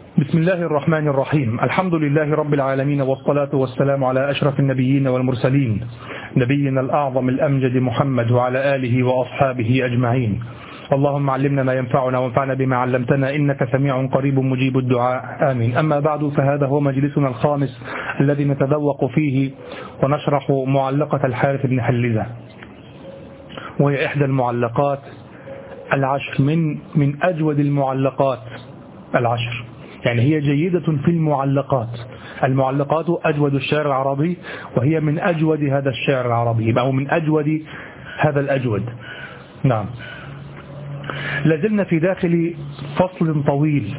بسم الله الرحمن الرحيم. الحمد لله رب العالمين، والصلاة والسلام على أشرف النبيين والمرسلين، نبينا الأعظم الأمجد محمد وعلى آله وأصحابه أجمعين. اللهم علمنا ما ينفعنا وانفعنا بما علمتنا، إنك سميع قريب مجيب الدعاء، آمين. أما بعد، فهذا هو مجلسنا الخامس الذي نتذوق فيه ونشرح معلقة الحارث بن حلزة، وهي إحدى المعلقات العشر، من أجود المعلقات العشر. يعني هي جيدة في المعلقات أجود الشعر العربي، وهي من أجود هذا الشعر العربي، أو من أجود هذا الأجود. نعم، لازلنا في داخل فصل طويل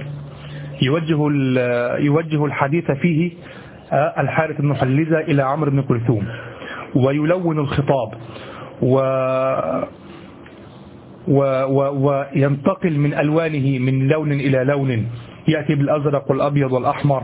يوجه الحديث فيه الحارث بن حلزة إلى عمرو بن كلثوم، ويلون الخطاب وينتقل من ألوانه من لون إلى لون، يأتي بالأزرق والأبيض والأحمر،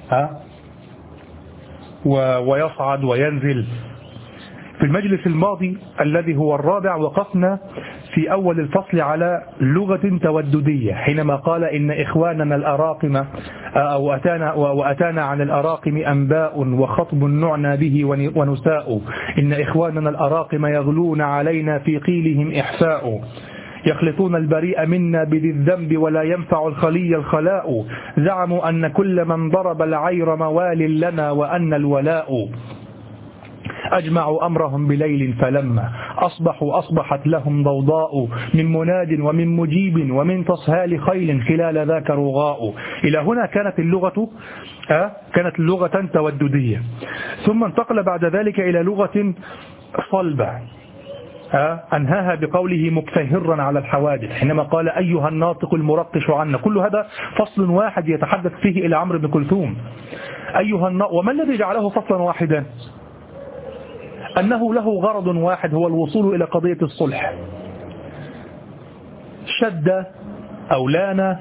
ويصعد وينزل. في المجلس الماضي الذي هو الرابع وقفنا في أول الفصل على لغة توددية، حينما قال إن إخواننا الأراقم وأتانا عن الأراقم أنباء وخطب نعنى به ونساء، إن إخواننا الأراقم يغلون علينا في قيلهم إحفاء، يخلطون البريء منا بذي الذنب ولا ينفع الخلي الخلاء، زعموا أن كل من ضرب العير موال لنا وأن الولاء، أجمعوا أمرهم بليل فلما أصبحوا أصبحت لهم ضوضاء، من مناد ومن مجيب ومن تصهال خيل خلال ذاك رغاء. إلى هنا كانت لغة توددية، ثم انتقل بعد ذلك إلى لغة صلبة، أنهاها بقوله مكفهرا على الحوادث، حينما قال أيها الناطق المرقش عنا. كل هذا فصل واحد يتحدث فيه إلى عمرو بن كلثوم. وما الذي جعله فصلا واحدا؟ أنه له غرض واحد، هو الوصول إلى قضية الصلح. شد أو لان،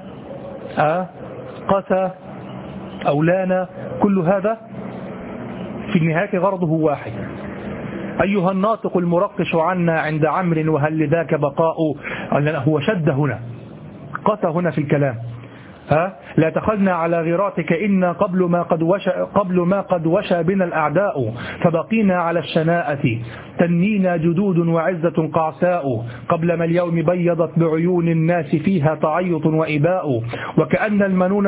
قسى أو لان، كل هذا في النهاية غرضه واحد. أيها الناطق المرقش عنا عند عمرو وهل لذاك بقاء، هو شد هنا، قسى هنا في الكلام. لا تخلنا على غيراتك إنا قبل ما قد وشى بنا الأعداء، فبقينا على الشناءة تنينا جدود وعزة قعساء، قبل ما اليوم بيضت بعيون الناس فيها تعيط وإباء، وكأن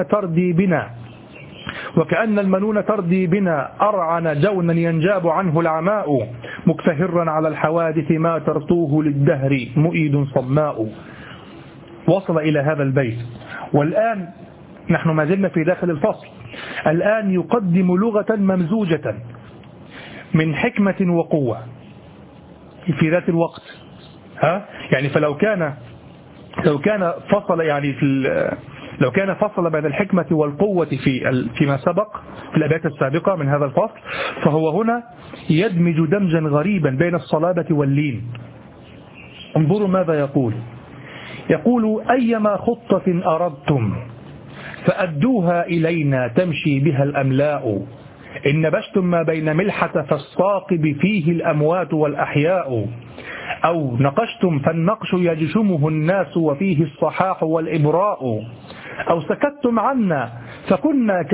المنون تردي بنا أرعن جونا ينجاب عنه العماء، مكفهرا على الحوادث ما ترتوه للدهر مؤيد صماء. وصل إلى هذا البيت، والآن نحن ما زلنا في داخل الفصل. الآن يقدم لغة ممزوجة من حكمة وقوة في ذات الوقت. يعني فلو كان فصل، يعني لو كان فصل بين الحكمة والقوة فيما سبق في الأبيات السابقة من هذا الفصل، فهو هنا يدمج دمجا غريبا بين الصلابة واللين. انظروا ماذا يقول أيما خطة أردتم فأدوها إلينا تمشي بها الأملاء، إن نبشتم ما بين ملحة فالصاقب فيه الأموات والأحياء، أو نقشتم فالنقش يجشمه الناس وفيه الصحاح والإبراء، أو سكتتم عنا فكنا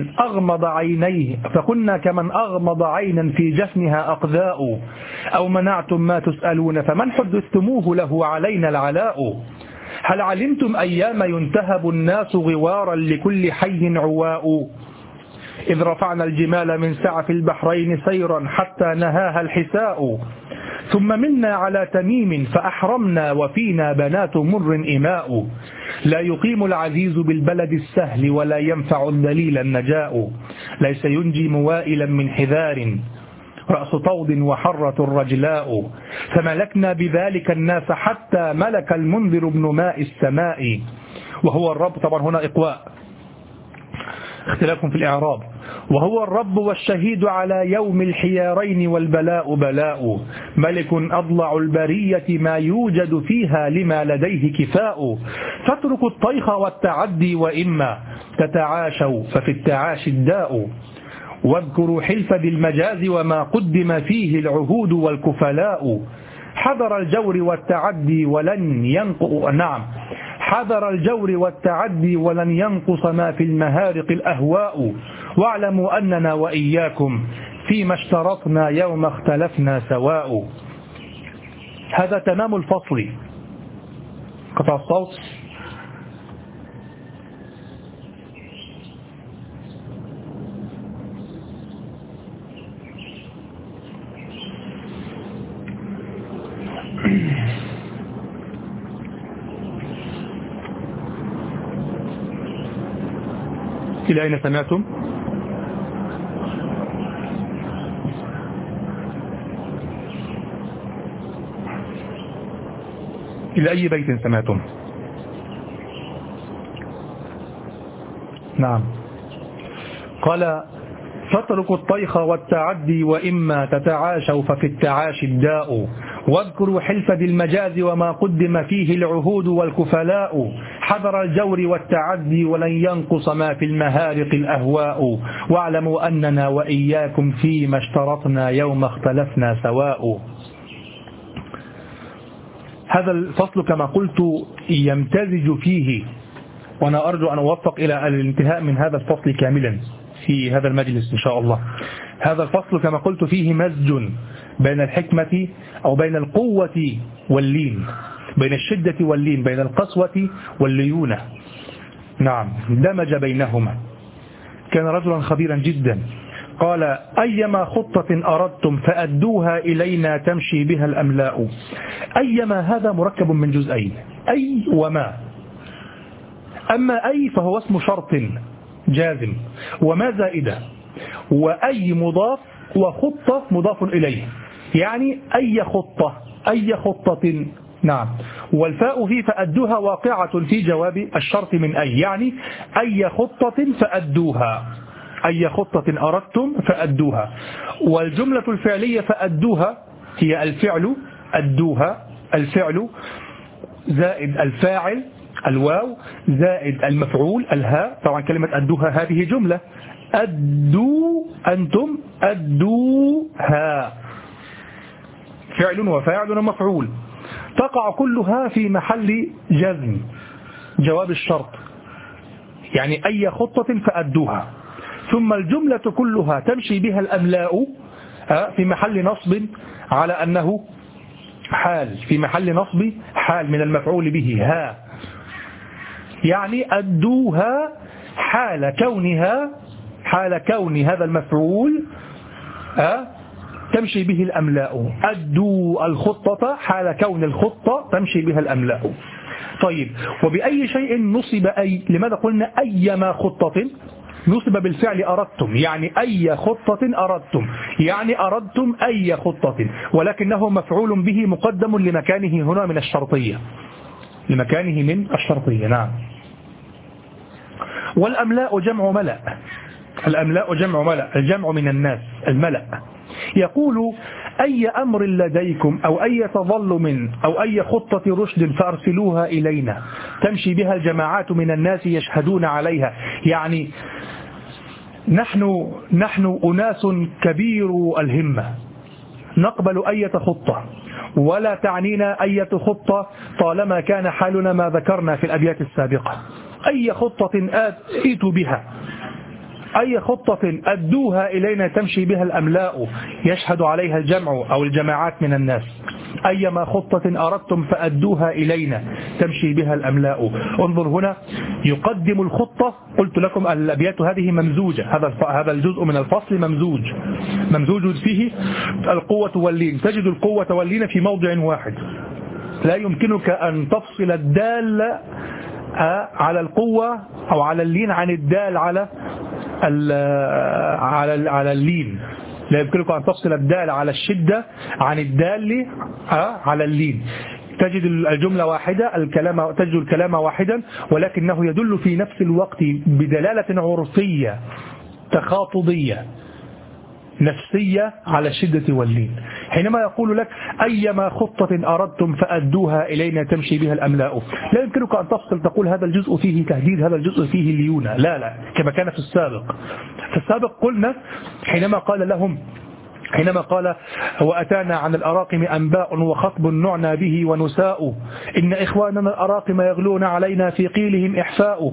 كمن أغمض عينا في جفنها أقذاء، أو منعتم ما تسألون فمن حدثتموه له علينا العلاء، هل علمتم أيام ينتهب الناس غوارا لكل حي عواء، إذ رفعنا الجمال من سعف البحرين سيرا حتى نهاها الحساء، ثم منا على تميم فأحرمنا وفينا بنات مر إماء، لا يقيم العزيز بالبلد السهل ولا ينفع الذليل النجاء، ليس ينجي موائلا من حذار رأس طود وحرة الرجلاء، فملكنا بذلك الناس حتى ملك المنذر بن ماء السماء. وهو الرب، طبعا هنا إقواء، اختلاف في الإعراب. وهو الرب والشهيد على يوم الحيارين والبلاء بلاء، ملك أضلع البرية ما يوجد فيها لما لديه كفاء، فاتركوا الطيخ والتعدي وإما تتعاشوا ففي التعاش الداء، واذكروا حلف ذي المجاز وما قدم فيه العهود والكفلاء، حذر الجور والتعدي ولن ينقض حذر الجور والتعدي ولن ينقص ما في المهارق الأهواء واعلموا أننا وإياكم فيما اشترطنا يوم اختلفنا سواء. هذا تمام الفصل. قطع الصوت. إلى أين سمعتم؟ إلى أي بيت سمعتم؟ نعم. قال فاتركوا الطيخ والتعدي وإما تتعاشوا ففي التعاشي الداء واذكروا حلف ذي المجاز وما قدم فيه العهود والكفلاء حذر الجور والتعدي ولن ينقص ما في المهارق الأهواء واعلموا أننا وإياكم فيما اشترطنا يوم اختلفنا سواء. هذا الفصل كما قلت يمتزج فيه، وأنا أرجو أن أوفق إلى الانتهاء من هذا الفصل كاملا في هذا المجلس إن شاء الله. هذا الفصل كما قلت فيه مزج بين الحكمة أو بين القوة واللين، بين الشدة واللين، بين القسوة والليونة. نعم، دمج بينهما. كان رجلا خبيرا جدا. قال أيما خطة أردتم فأدوها إلينا تمشي بها الأملاء. أيما هذا مركب من جزئين، أي وما. أما أي فهو اسم شرط جازم، وما زائدة، وأي مضاف، وخطة مضاف إليه، يعني أي خطة، أي خطة. نعم. والفاء فيه فأدوها واقعة في جواب الشرط من أي، يعني أي خطة فأدوها، أي خطة أردتم فأدوها. والجملة الفعلية فأدوها هي الفعل، أدوها الفعل زائد الفاعل الواو زائد المفعول الهاء. طبعا كلمة أدوها هذه جملة، أدوا أنتم أدوها، فعل وفاعل ومفعول، تقع كلها في محل جزم جواب الشرط، يعني أي خطة فأدوها. ثم الجملة كلها تمشي بها الأملاء في محل نصب على أنه حال، في محل نصب حال من المفعول به ها، يعني أدوها حال كونها، حال كون هذا المفعول تمشي به الأملاء. أدوا الخطة حال كون الخطة تمشي بها الأملاء. طيب، وبأي شيء نصب أي؟ لماذا قلنا أيما خطة؟ نصب بالفعل أردتم، يعني أي خطة أردتم، يعني أردتم أي خطة، ولكنه مفعول به مقدم لمكانه هنا من الشرطية، لمكانه من الشرطية. نعم. والأملاء جمع ملأ، الأملاء جمع ملأ، الجمع من الناس الملأ. يقول أي أمر لديكم أو أي تظلم أو أي خطة رشد فأرسلوها إلينا تمشي بها الجماعات من الناس يشهدون عليها، يعني نحن أناس كبير الهمة، نقبل أي خطة ولا تعنينا أي خطة طالما كان حالنا ما ذكرنا في الأبيات السابقة. أي خطة آتوا بها، أي خطة أدوها إلينا تمشي بها الأملاء يشهد عليها الجمع أو الجماعات من الناس. أيما خطة أردتم فأدوها إلينا تمشي بها الأملاء. انظر هنا، يقدم الخطة. قلت لكم الأبيات هذه ممزوجة، هذا الجزء من الفصل ممزوج فيه القوة واللين. تجد القوة واللين في موضع واحد، لا يمكنك أن تفصل الدال على القوة أو على اللين عن الدال على اللين. لا يمكنك أن تفصل الدال على الشدة عن الدال على اللين. تجد الجملة واحدة، تجد الكلام واحدا، ولكنه يدل في نفس الوقت بدلالة عرفية تخاطبية نفسية على الشدة واللين. حينما يقول لك أيما خطة أردتم فأدوها إلينا تمشي بها الأملاء، لا يمكنك أن تفصل تقول هذا الجزء فيه تهديد، هذا الجزء فيه ليونة، لا كما كان في السابق. في السابق قلنا حينما قال لهم حينما قال وأتانا عن الأراقم أنباء وخطب نعنى به ونساء إن إخواننا الأراقم يغلون علينا في قيلهم إحفاء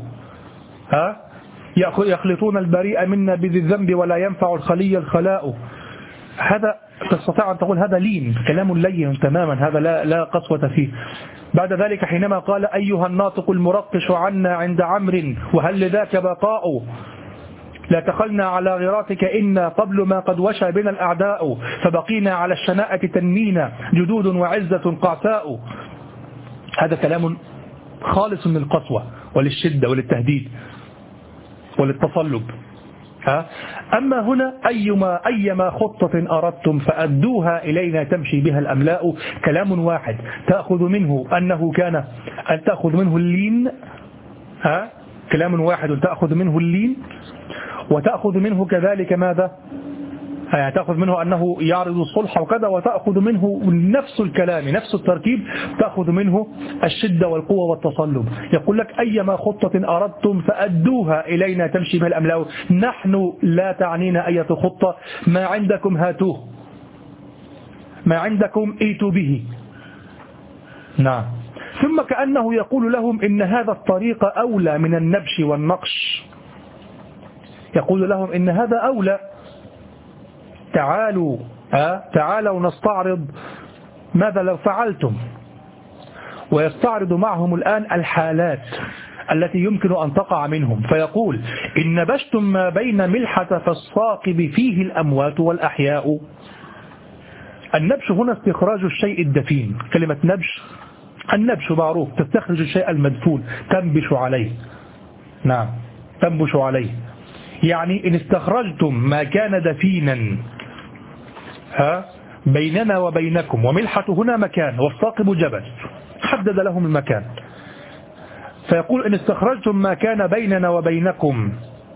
يخلطون البريء منا بذي الذنب ولا ينفع الخلي الخلاء. هذا تستطيع أن تقول هذا لين، كلام لين تماما، هذا لا قسوة فيه. بعد ذلك حينما قال أيها الناطق المرقش عنا عند عمرو وهل لذاك بقاء لا تخلنا على غراتك إنا قبل ما قد وشى بنا الأعداء فبقينا على الشناءة تنمينا جدود وعزة قعساء. هذا كلام خالص من القسوة وللشدة وللتهديد وللتصلب. أما هنا أيما خطة أردتم فأدوها إلينا تمشي بها الأملاء، كلام واحد تأخذ منه أنه كان أن تأخذ منه اللين، كلام واحد تأخذ منه اللين، وتأخذ منه كذلك ماذا؟ تأخذ منه أنه يعرض الصلح وكذا، وتأخذ منه نفس الكلام نفس التركيب، تأخذ منه الشدة والقوة والتصلب. يقول لك أيما خطة أردتم فأدوها إلينا تمشي بها الأملاء، نحن لا تعنينا أية خطة، ما عندكم هاتوه، ما عندكم ائتوا به. نعم. ثم كأنه يقول لهم إن هذا الطريق أولى من النبش والنقش، يقول لهم إن هذا أولى، تعالوا نستعرض ماذا لو فعلتم، ويستعرض معهم الآن الحالات التي يمكن أن تقع منهم، فيقول إن نبشتم ما بين ملحة فالصاقب فيه الأموات والأحياء. النبش هنا استخراج الشيء الدفين، كلمة نبش، النبش معروف، تستخرج الشيء المدفون، تنبش عليه. نعم، تنبش عليه، يعني إن استخرجتم ما كان دفينا بيننا وبينكم، وملحة هنا مكان والصاقب جبل، حدد لهم المكان، فيقول إن استخرجتم ما كان بيننا وبينكم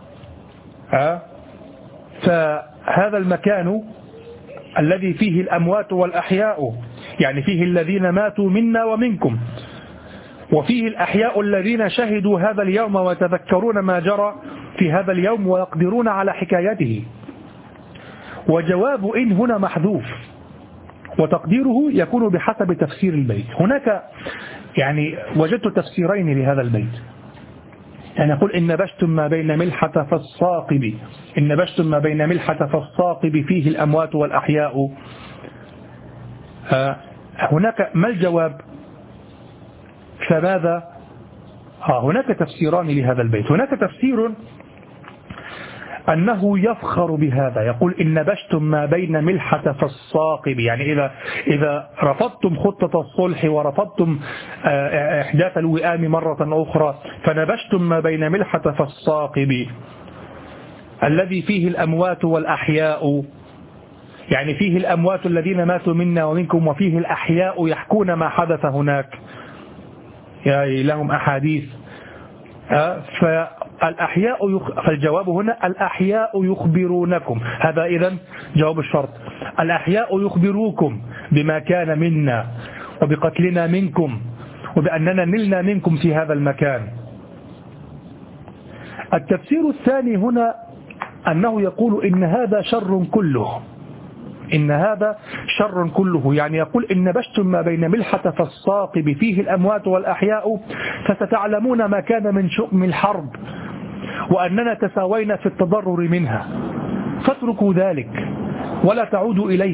فهذا المكان الذي فيه الأموات والأحياء، يعني فيه الذين ماتوا منا ومنكم، وفيه الأحياء الذين شهدوا هذا اليوم ويتذكرون ما جرى في هذا اليوم ويقدرون على حكايته. وجواب إن هنا محذوف، وتقديره يكون بحسب تفسير البيت. هناك يعني وجدت تفسيرين لهذا البيت، يعني يقول إن نبشتم ما بين ملحة فالصاقب، إن نبشتم ما بين ملحة فالصاقب فيه الأموات والأحياء. هناك ما الجواب؟ فماذا؟ هناك تفسيران لهذا البيت. هناك تفسير أنه يفخر بهذا، يقول إن نبشتم ما بين ملحة فالصاقب، يعني إذا رفضتم خطة الصلح ورفضتم إحداث الوئام مرة أخرى، فنبشتم ما بين ملحة فالصاقب الذي فيه الأموات والأحياء، يعني فيه الأموات الذين ماتوا منا ومنكم، وفيه الأحياء يحكون ما حدث هناك، يعني لهم أحاديث. فالجواب هنا الأحياء يخبرونكم، هذا إذن جواب الشرط، الأحياء يخبروكم بما كان منا وبقتلنا منكم وبأننا نلنا منكم في هذا المكان. التفسير الثاني هنا أنه يقول إن هذا شر كله، إن هذا شر كله، يعني يقول إن نبشتم ما بين ملحة فالصاقب فيه الأموات والأحياء فستعلمون ما كان من شؤم الحرب وأننا تساوينا في التضرر منها، فاتركوا ذلك ولا تعودوا إليه.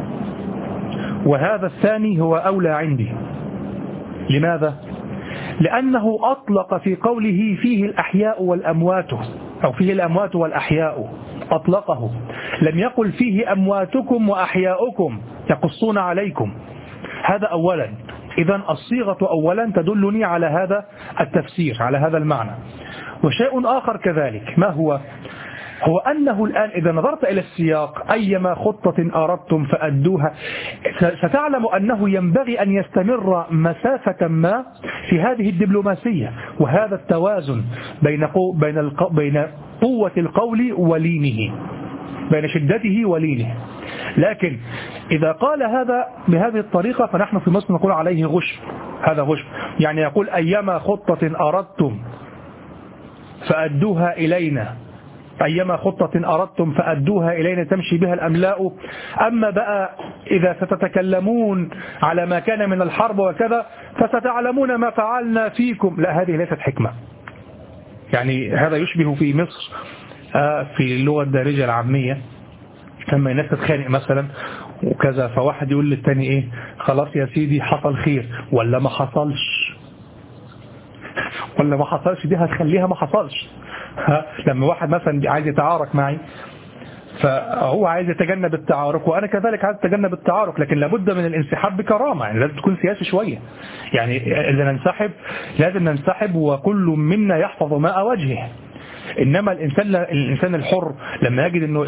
وهذا الثاني هو أولى عندي. لماذا؟ لأنه أطلق في قوله فيه الأحياء والأموات، أو فيه الأموات والأحياء، أطلقه، لم يقل فيه أمواتكم وأحياؤكم يقصون عليكم. هذا أولا، إذن الصيغة أولا تدلني على هذا التفسير، على هذا المعنى. وشيء آخر كذلك، ما هو أنه الآن إذا نظرت إلى السياق أيما خطة أردتم فأدوها، ستعلم أنه ينبغي أن يستمر مسافة ما في هذه الدبلوماسية، وهذا التوازن بين قوة القول ولينه، بين شدته ولينه. لكن إذا قال هذا بهذه الطريقة فنحن في مصر نقول عليه غش، هذا غش، يعني يقول أيما خطة أردتم فأدوها إلينا أيما خطة أردتم فأدوها إلينا تمشي بها الأملاء. أما بقى إذا ستتكلمون على ما كان من الحرب وكذا فستعلمون ما فعلنا فيكم. لا، هذه ليست حكمة. يعني هذا يشبه في مصر في اللغة الدارجة العامية لما الناس تتخانق مثلا وكذا، فواحد يقول للتاني ايه، خلاص يا سيدي حصل خير ولا ما حصلش، ولا ما حصلش دي هتخليها ما حصلش. لما واحد مثلا عايز يتعارك معي فهو عايز يتجنب التعارك وأنا كذلك عايز أتجنب التعارك، لكن لابد من الانسحاب بكرامة. يعني لازم تكون سياسي شوية. يعني إذا ننسحب لازم ننسحب وكل منا يحفظ ماء وجهه. إنما الإنسان الحر لما يجد أنه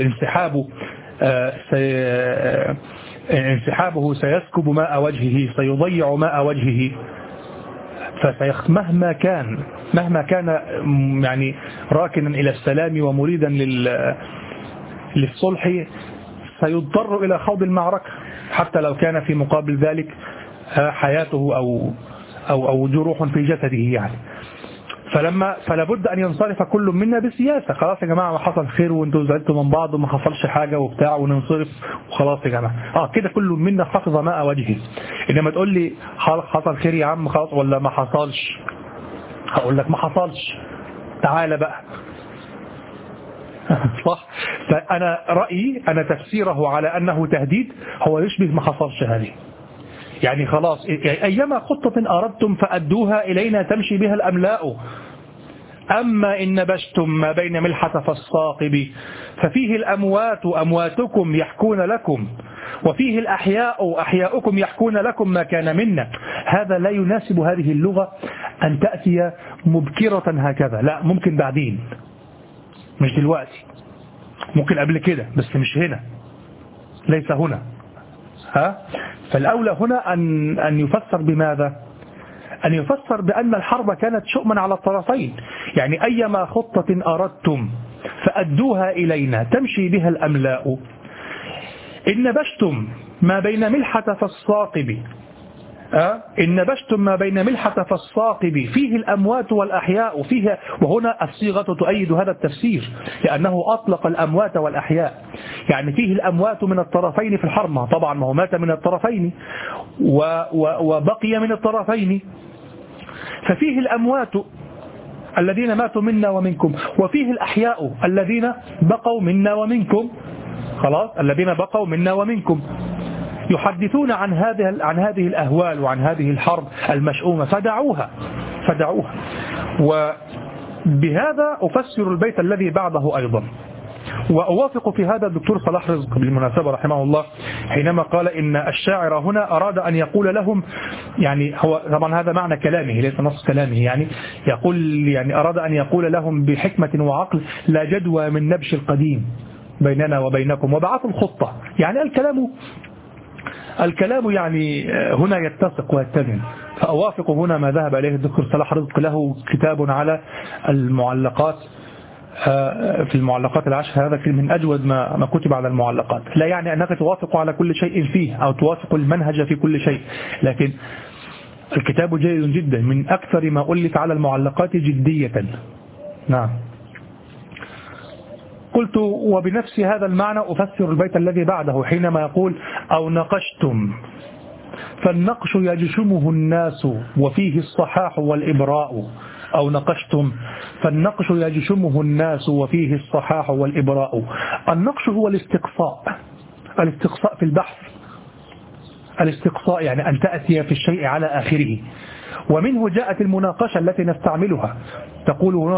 انسحابه سيسكب ماء وجهه، سيضيع ماء وجهه، مهما كان يعني راكنا إلى السلام ومريدا للصلح سيضطر إلى خوض المعركة حتى لو كان في مقابل ذلك حياته أو جروح في جسده يعني. فلا بد أن ينصرف كل منا بسياسة. خلاص يا جماعة ما حصل خير وانتوا زعلتوا من بعض وما حصلش حاجة وبتاع وننصرف وخلاص يا جماعة. كده كل منا حفظ ماء وجهه. إنما تقول لي حصل خير يا عم خلاص ولا ما حصلش، هقول لك ما حصلش، تعال بقى. صح. فأنا رأيي أنا تفسيره على أنه تهديد هو يشبه ما حصلش هذه. يعني خلاص أيما خطة أردتم فأدوها إلينا تمشي بها الأملاء. أما إن نبشتم ما بين ملحة فالصاقب ففيه الأموات أمواتكم يحكون لكم وفيه الأحياء أحياؤكم يحكون لكم ما كان منا. هذا لا يناسب هذه اللغة أن تأتي مبكرة هكذا. لا، ممكن بعدين، مش دلوقتي، ممكن قبل كده بس مش هنا، ليس هنا. فالأولى هنا أن يفسر بماذا؟ أن يفسر بأن الحرب كانت شؤما على الطرفين. يعني أيما خطة أردتم فأدوها إلينا تمشي بها الأملاء. إن نبشتم ما بين ملحة فالصاقب إن نبشتم ما بين ملحة فالصاقب فيه الأموات والأحياء. فيها، وهنا الصيغة تؤيد هذا التفسير لأنه أطلق الأموات والأحياء. يعني فيه الأموات من الطرفين في الحرب، طبعا ما هو مات من الطرفين وبقي من الطرفين. ففيه الأموات الذين ماتوا منا ومنكم وفيه الأحياء الذين بقوا منا ومنكم. خلاص، الذين بقوا منا ومنكم يحدثون عن هذه الأهوال وعن هذه الحرب المشؤومة فدعوها. وبهذا أفسر البيت الذي بعده أيضا. وأوافق في هذا الدكتور صلاح رزق بالمناسبة رحمه الله حينما قال إن الشاعر هنا أراد أن يقول لهم، يعني هو طبعا هذا معنى كلامه ليس نص كلامه، يعني يقول يعني أراد أن يقول لهم بحكمة وعقل لا جدوى من نبش القديم بيننا وبينكم وبعثوا الخطة. يعني الكلام يعني هنا يتسق ويتزن. فأوافق هنا ما ذهب إليه الدكتور صلاح رزق، له كتاب على المعلقات في المعلقات العشر، هذا من أجود ما كتب على المعلقات. لا يعني أنك توافق على كل شيء فيه أو توافق المنهج في كل شيء، لكن الكتاب جيد جدا، من أكثر ما ألف على المعلقات جدية. نعم. قلت وبنفس هذا المعنى أفسر البيت الذي بعده حينما يقول أو نقشتم فالنقش يجشمه الناس وفيه الصحاح والإبراء. أو نقشتم فالنقش يجشمه الناس وفيه الصحاح والإبراء. النقش هو الاستقصاء في البحث. الاستقصاء يعني أن تأتي في الشيء على آخره. ومنه جاءت المناقشة التي نستعملها. تقول هنا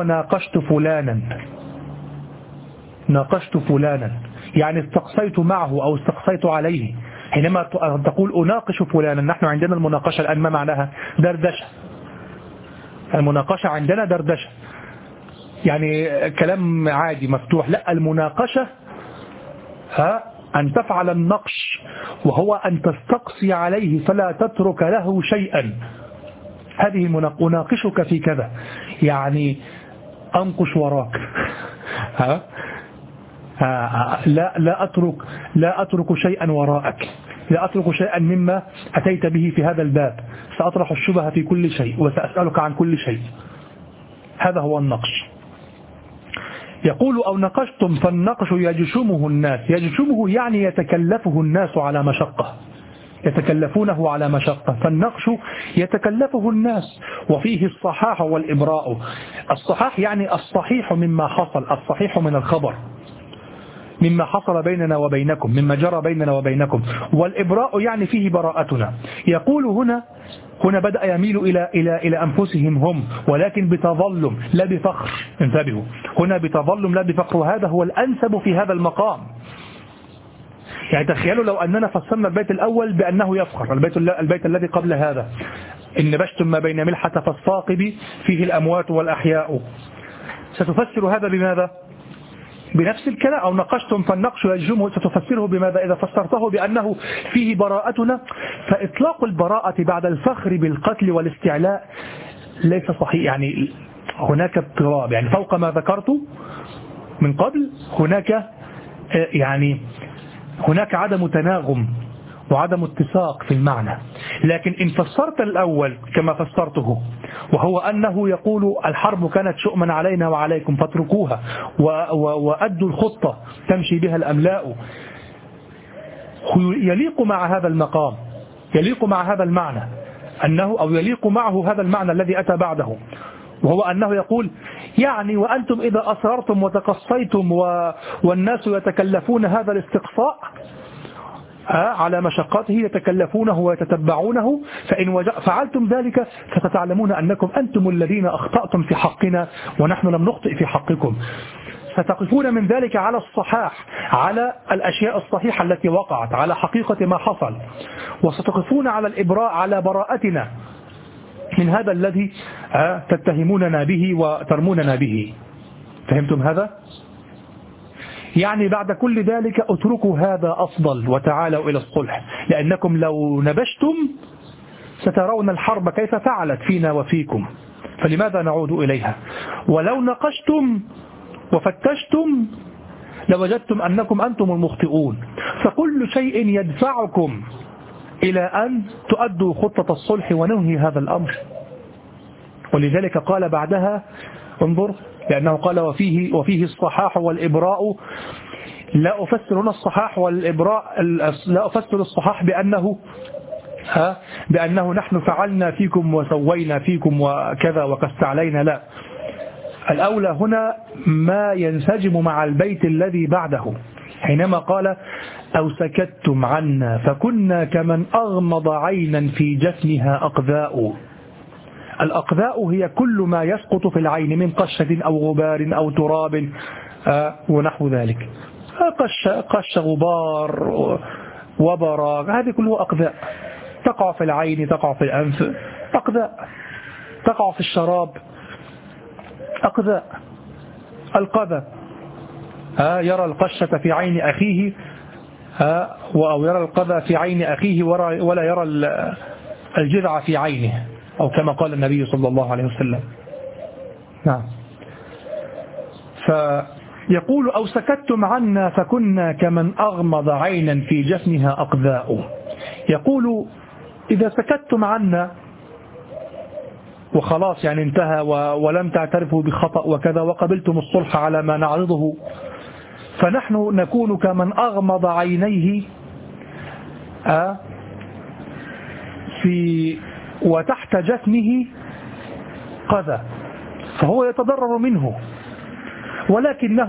ناقشت فلانا يعني استقصيت معه أو استقصيت عليه. حينما تقول أناقش فلانا، نحن عندنا المناقشة الآن ما معناها؟ دردشة. المناقشة عندنا دردشة، يعني كلام عادي مفتوح. لا، المناقشة أن تفعل النقش وهو أن تستقصي عليه فلا تترك له شيئا. هذه أناقشك في كذا، يعني أنقش وراك. لا أترك شيئا وراءك، لا أترك شيئا مما أتيت به في هذا الباب، سأطرح الشبهة في كل شيء وسأسألك عن كل شيء. هذا هو النقش. يقول أو نقشتم فالنقش يجشمه الناس. يجشمه يعني يتكلفه الناس على مشقة، يتكلفونه على مشقة، فالنقش يتكلفه الناس. وفيه الصحاح والإبراء. الصحاح يعني الصحيح مما حصل، الصحيح من الخبر، مما حصل بيننا وبينكم، مما جرى بيننا وبينكم. والإبراء يعني فيه براءتنا. يقول هنا بدأ يميل إلى أنفسهم هم، ولكن بتظلم لا بفخر. انتبهوا، هنا بتظلم لا بفخر، وهذا هو الأنسب في هذا المقام. يعني تخيلوا لو أننا فسرنا البيت الأول بأنه يفخر، البيت الذي قبل هذا، إن نبشتم ما بين ملحة فالثاقب فيه الأموات والأحياء، ستفسر هذا بماذا؟ بنفس الكلام. أو نقشتم فالنقش يجمه، ستفسره بماذا إذا فسرته بأنه فيه براءتنا؟ فإطلاق البراءة بعد الفخر بالقتل والاستعلاء ليس صحيح. يعني هناك اضطراب، يعني فوق ما ذكرت من قبل هناك عدم تناغم وعدم اتساق في المعنى. لكن إن فسرت الأول كما فسرته، وهو أنه يقول الحرب كانت شؤما علينا وعليكم فاتركوها وأدوا الخطة تمشي بها الأملاء، يليق مع هذا المقام، يليق مع هذا المعنى أو يليق معه هذا المعنى الذي أتى بعده، وهو أنه يقول يعني وأنتم إذا أصررتم وتقصيتم والناس يتكلفون هذا الاستقصاء على مشقته، يتكلفونه ويتتبعونه، فإن فعلتم ذلك فستعلمون أنكم أنتم الذين أخطأتم في حقنا ونحن لم نخطئ في حقكم. ستقفون من ذلك على الصحاح، على الأشياء الصحيحة التي وقعت، على حقيقة ما حصل، وستقفون على الإبراء، على براءتنا من هذا الذي تتهموننا به وترموننا به. فهمتم هذا؟ يعني بعد كل ذلك اتركوا هذا أفضل وتعالوا إلى الصلح، لأنكم لو نبشتم سترون الحرب كيف فعلت فينا وفيكم، فلماذا نعود إليها؟ ولو نقشتم وفتشتم لوجدتم أنكم أنتم المخطئون، فكل شيء يدفعكم إلى أن تؤدوا خطة الصلح وننهي هذا الأمر. ولذلك قال بعدها انظر، لأنه قال وفيه الصحاح والإبراء. لا أفسر هنا الصحاح والإبراء، لا أفسر الصحاح بأنه نحن فعلنا فيكم وسوينا فيكم وكذا وكستعلينا، لا. الأولى هنا ما ينسجم مع البيت الذي بعده، حينما قال أو سكتتم عنا فكنا كمن أغمض عينا في جفنها أقذاء. الأقذاء هي كل ما يسقط في العين من قشة أو غبار أو تراب ونحو ذلك. قش غبار وبراغ، هذه كلها أقذاء، تقع في العين، تقع في الأنف، أقذاء، تقع في الشراب، أقذاء. القذى يرى القشة في عين أخيه أو يرى القذى في عين أخيه ولا يرى الجذع في عينه، أو كما قال النبي صلى الله عليه وسلم. نعم. فيقول أو سكتتم عنا فكنا كمن أغمض عينا في جفنها أقذاء. يقول إذا سكتتم عنا وخلاص يعني انتهى ولم تعترفوا بخطأ وكذا وقبلتم الصلح على ما نعرضه، فنحن نكون كمن أغمض عينيه وتحت جفنه قذى، فهو يتضرر منه، ولكنه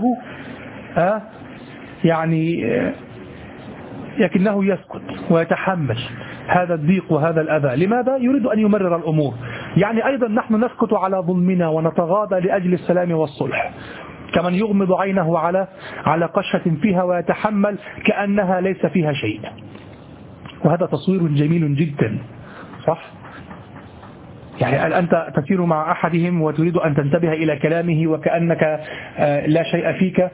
لكنه يسكت ويتحمل هذا الضيق وهذا الأذى. لماذا؟ يريد أن يمرر الأمور. يعني أيضا نحن نسكت على ظلمنا ونتغاضى لأجل السلام والصلح، كمن يغمض عينه على قشة فيها ويتحمل كأنها ليس فيها شيء. وهذا تصوير جميل جدا، صح؟ يعني أنت تسير مع أحدهم وتريد أن تنتبه إلى كلامه وكأنك لا شيء فيك،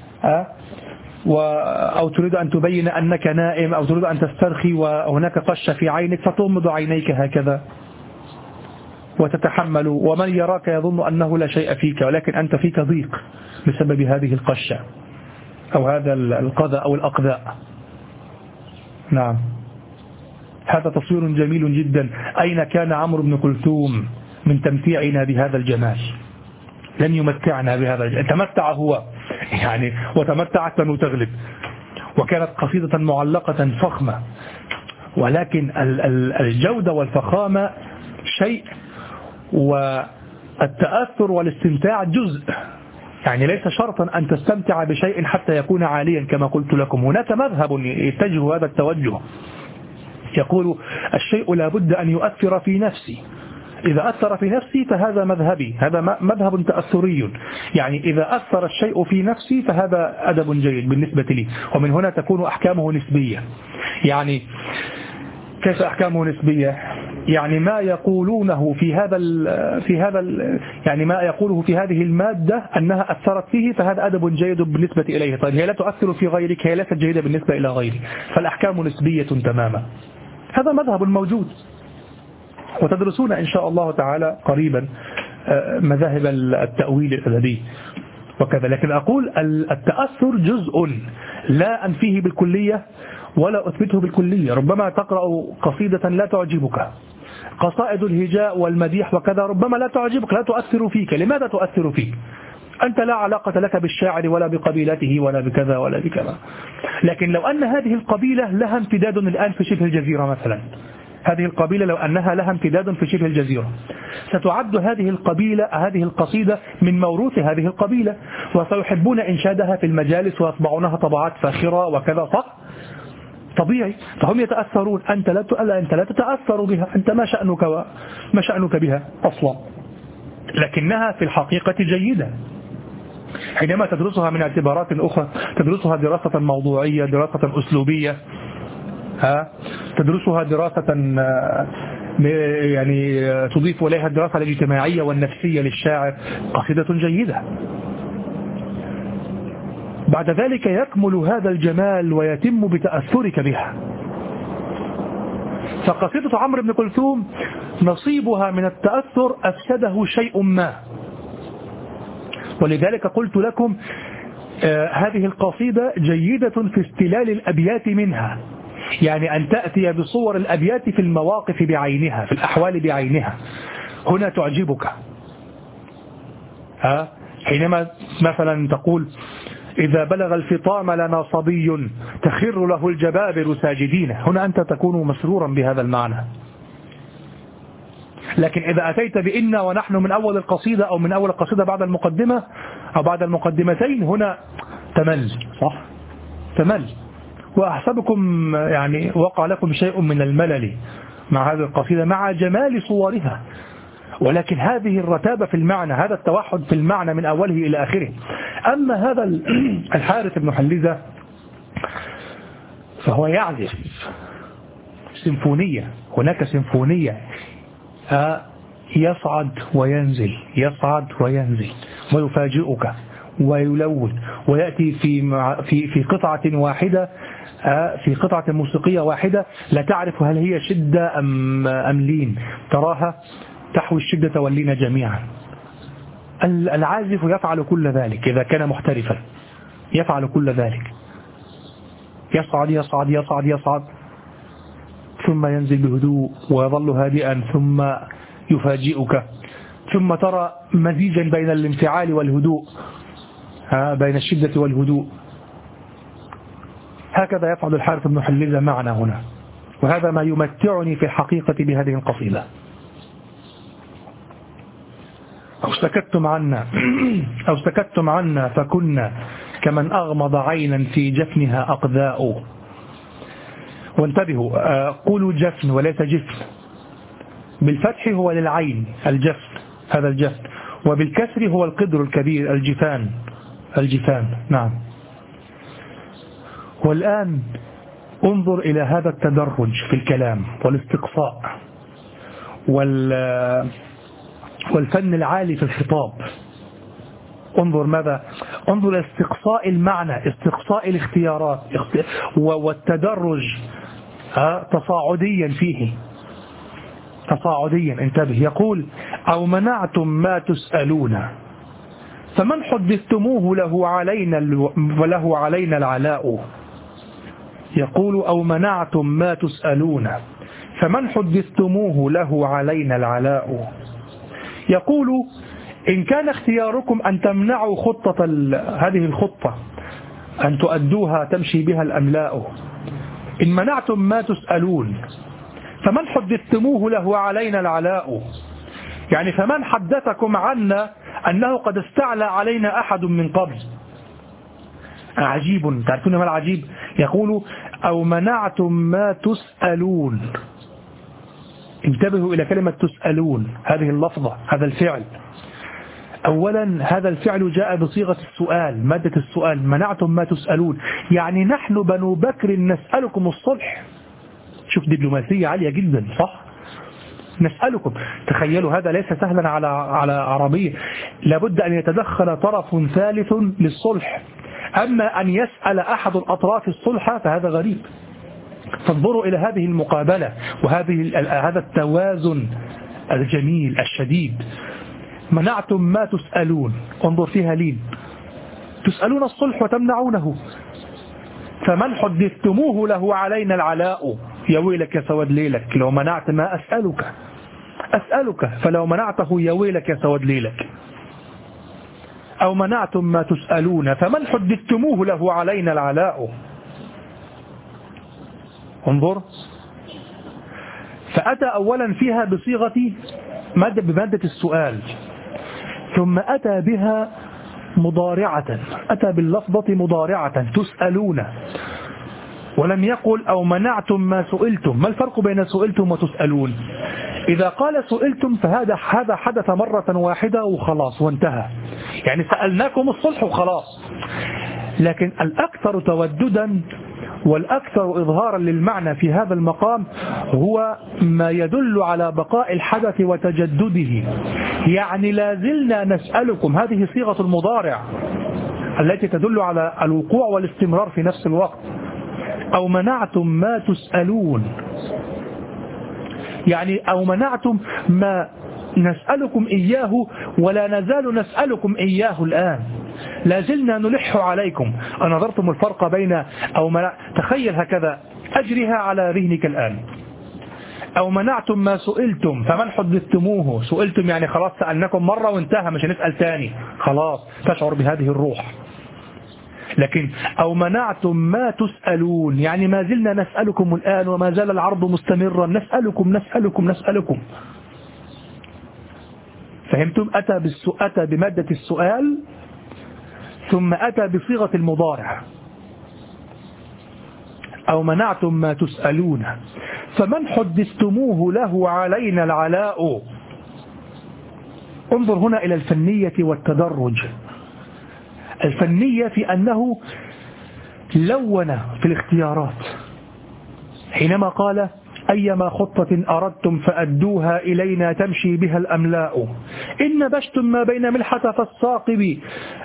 أو تريد أن تبين أنك نائم، أو تريد أن تسترخي وهناك قشة في عينك فتغمض عينيك هكذا وتتحمل، ومن يراك يظن أنه لا شيء فيك، ولكن أنت فيك ضيق بسبب هذه القشة أو هذا القذى أو الأقذاء. نعم، هذا تصوير جميل جدا. أين كان عمرو بن كلثوم من تمتيعنا بهذا الجمال؟ لن يمتعنا بهذا الجمال، تمتع هو يعني وتمتعت لن تغلب. وكانت قصيدة معلقة فخمة، ولكن الجودة والفخامة شيء والتأثر والاستمتاع جزء. يعني ليس شرطا أن تستمتع بشيء حتى يكون عاليا كما قلت لكم. هناك مذهب يتجه هذا التوجه، يقول الشيء لا بد أن يؤثر في نفسي، إذا أثر في نفسي فهذا مذهبي، هذا مذهب تأثري. يعني إذا أثر الشيء في نفسي فهذا أدب جيد بالنسبة لي. ومن هنا تكون أحكامه نسبية. يعني كيف أحكامه نسبية؟ يعني ما يقولونه يعني ما يقوله في هذه المادة أنها أثرت فيه فهذا أدب جيد بالنسبة إليه. طيب هي لا تؤثر في غيرك، هي ليست جيدة بالنسبة إلى غيري، فالأحكام نسبية تماما. هذا مذهب موجود، وتدرسون إن شاء الله تعالى قريبا مذاهب التأويل الأدبي وكذا. لكن أقول التأثر جزء لا أنفيه بالكلية ولا أثبته بالكلية. ربما تقرأ قصيدة لا تعجبك، قصائد الهجاء والمديح وكذا ربما لا تعجبك، لا تؤثر فيك. لماذا تؤثر فيك؟ أنت لا علاقة لك بالشاعر ولا بقبيلته ولا بكذا ولا بكذا. لكن لو أن هذه القبيلة لها امتداد الآن في شبه الجزيرة مثلا، هذه القبيلة لو أنها لها امتداد في شبه الجزيرة، ستعد هذه القصيدة من موروث هذه القبيلة، وسيحبون إنشادها في المجالس ويطبعونها طبعات فاخرة وكذا، صح؟ طبيعي. فهم يتأثرون، أنت لا تتأثر بها، أنت ما شأنك بها أصلا، لكنها في الحقيقة جيدة. حينما تدرسها من اعتبارات أخرى، تدرسها دراسة موضوعية، دراسة أسلوبية، تدرسها دراسة يعني تضيف إليها الدراسة الاجتماعية والنفسية للشاعر، قصيدة جيدة. بعد ذلك يكمل هذا الجمال ويتم بتأثرك بها. فقصيدة عمرو بن كلثوم نصيبها من التأثر أفسده شيء ما، ولذلك قلت لكم هذه القصيدة جيدة في استلال الأبيات منها، يعني أن تأتي بصور الأبيات في المواقف بعينها، في الأحوال بعينها، هنا تعجبك. حينما مثلا تقول إذا بلغ الفطام لنا صبي تخر له الجبابر ساجدين، هنا أنت تكون مسرورا بهذا المعنى. لكن إذا أتيت بإنا ونحن من أول القصيدة أو من أول القصيدة بعد المقدمة أو بعد المقدمتين، هنا تمل، صح؟ تمل. وأحسبكم يعني وقع لكم شيء من الملل مع هذه القصيدة مع جمال صورها، ولكن هذه الرتابة في المعنى، هذا التوحد في المعنى من أوله إلى آخره. أما هذا الحارث بن حليزة فهو يعزف سيمفونية، هناك سيمفونية يصعد وينزل، يصعد وينزل، ويفاجئك ويلون، ويأتي في قطعة واحدة، في قطعة موسيقية واحدة لا تعرف هل هي شدة أم لين، تراها تحوي الشدة واللين جميعا. العازف يفعل كل ذلك إذا كان محترفا، يفعل كل ذلك، يصعد يصعد يصعد يصعد ثم ينزل بهدوء ويظل هادئا ثم يفاجئك، ثم ترى مزيجا بين الانفعال والهدوء، بين الشدة والهدوء. هكذا يفعل الحارث بن حليزة معنا هنا، وهذا ما يمتعني في الحقيقة بهذه القصيدة. أو سكتتم عنا فكنا كمن أغمض عينا في جفنها أقذاء. وانتبهوا، قولوا جفن وليس جفن، بالفتح هو للعين الجفن، هذا الجفن، وبالكسر هو القدر الكبير الجفان. نعم. والآن انظر إلى هذا التدرج في الكلام والاستقصاء والفن العالي في الخطاب. انظر ماذا؟ انظر استقصاء المعنى، استقصاء الاختيارات، والتدرج تصاعديا فيه، تصاعديا. انتبه، يقول أو منعتم ما تسألون فمن حدثتموه له علينا العلاء. يقول أو منعتم ما تسألون فمن حدثتموه له علينا العلاء. يقول إن كان اختياركم أن تمنعوا هذه الخطة أن تؤدوها تمشي بها الأملاء، إن منعتم ما تسألون فمن حدثتموه له علينا العلاء. يعني فمن حدثكم عنا أنه قد استعلى علينا أحد من قبل. عجيب، تعرفون ما العجيب؟ يقول أو منعتم ما تسألون. انتبهوا إلى كلمة تسألون، هذه اللفظة، هذا الفعل. أولا هذا الفعل جاء بصيغة السؤال، مادة السؤال، منعتم ما تسألون، يعني نحن بنو بكر نسألكم الصلح. شوف دبلوماسية عالية جدا، صح؟ نسألكم. تخيلوا هذا ليس سهلا على عربية، لابد أن يتدخل طرف ثالث للصلح. أما أن يسأل أحد الأطراف الصلح فهذا غريب. فانظروا إلى هذه المقابلة هذا التوازن الجميل الشديد. منعتم ما تسألون، انظر فيها لين، تسألون الصلح وتمنعونه. فمن حدثتموه له علينا العلاء. يا ويلك يا سواد ليلك لو منعت ما أسألك فلو منعته يا ويلك يا سواد ليلك. أو منعتم ما تسألون فمن حدثتموه له علينا العلاء. انظر، فأتى أولا فيها بصيغة بمادة السؤال، ثم أتى بها مضارعة، أتى باللفظة مضارعة تسألون، ولم يقل أو منعتم ما سئلتم. ما الفرق بين سئلتم وتسألون؟ إذا قال سئلتم فهذا حدث مرة واحدة وخلاص وانتهى، يعني سألناكم الصلح وخلاص. لكن الأكثر توددا والأكثر إظهارا للمعنى في هذا المقام هو ما يدل على بقاء الحدث وتجدده. يعني لا زلنا نسألكم، هذه صيغة المضارع التي تدل على الوقوع والاستمرار في نفس الوقت. أو منعتم ما تسألون، يعني أو منعتم ما نسألكم إياه ولا نزال نسألكم إياه الآن، لا زلنا نلح عليكم. أنظرتم الفرق بين تخيل هكذا، أجرها على ذهنك الآن. أو منعتم ما سئلتم فمن حدثتموه. سئلتم يعني خلاص سألناكم مرة وانتهى، مش هنسأل تاني، خلاص تشعر بهذه الروح. لكن أو منعتم ما تسألون يعني ما زلنا نسألكم الآن وما زال العرض مستمرا، نسألكم. فهمتم؟ أتى بمادة السؤال ثم أتى بصيغة المضارع. أو منعتم ما تسألون فمن حدثتموه له علينا العلاء. انظر هنا إلى الفنية والتدرج. الفنية في أنه لون في الاختيارات حينما قال أيما خطة أردتم فأدوها إلينا تمشي بها الأملاء، إن نبشتم ما بين ملحة فالصاقب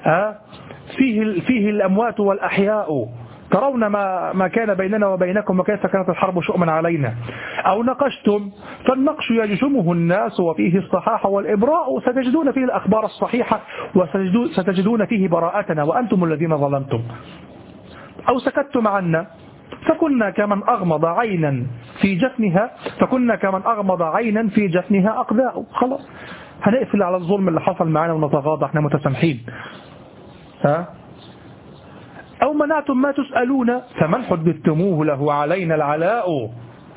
فيه الأموات والأحياء، ترون ما كان بيننا وبينكم وكيف كانت الحرب شؤما علينا. أو نقشتم فالنقش يجزمه الناس وفيه الصحاح والإبراء، ستجدون فيه الأخبار الصحيحة وستجدون فيه براءتنا وأنتم الذين ظلمتم. أو سكتتم عنا فكنا كمن أغمض عينا في جفنها أقذاء. خلاص هنقفل على الظلم اللي حصل معنا ونتغاضى، احنا متسامحين. أو منعتم ما تسألون فمن حدثتموه له علينا العلاء.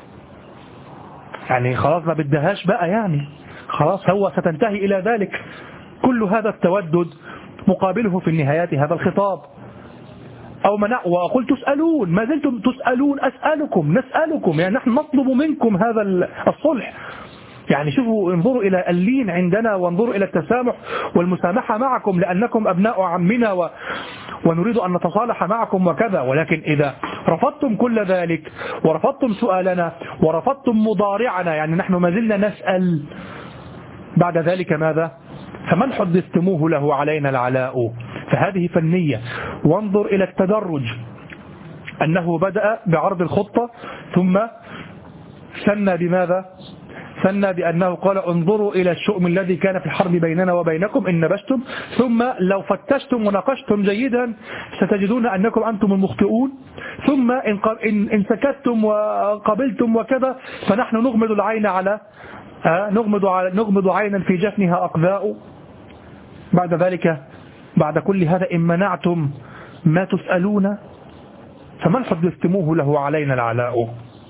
يعني خلاص ما بدهاش بقى، يعني خلاص هو ستنتهي إلى ذلك. كل هذا التودد مقابله في النهايات هذا الخطاب. أو وقل تسألون، ما زلتم تسألون، نسألكم، يعني نحن نطلب منكم هذا الصلح. يعني شوفوا، انظروا إلى اللين عندنا وانظروا إلى التسامح والمسامحة معكم لأنكم أبناء عمنا ونريد أن نتصالح معكم وكذا. ولكن إذا رفضتم كل ذلك ورفضتم سؤالنا ورفضتم مضارعنا، يعني نحن ما زلنا نسأل، بعد ذلك ماذا؟ فمن حدثتموه له علينا العلاء. فهذه فنية. وانظر إلى التدرج، أنه بدأ بعرض الخطة ثم ثنى بماذا؟ ثنى بأنه قال انظروا إلى الشؤم الذي كان في الحرب بيننا وبينكم إن نبشتم، ثم لو فتشتم ونقشتم جيدا ستجدون أنكم أنتم المخطئون، ثم إن سكتتم وقبلتم وكذا فنحن نغمض العين على نغمض عينا في جفنها أقذاء. بعد ذلك بعد كل هذا إن منعتم ما تسألون فمن حدثتموه له علينا العلاء.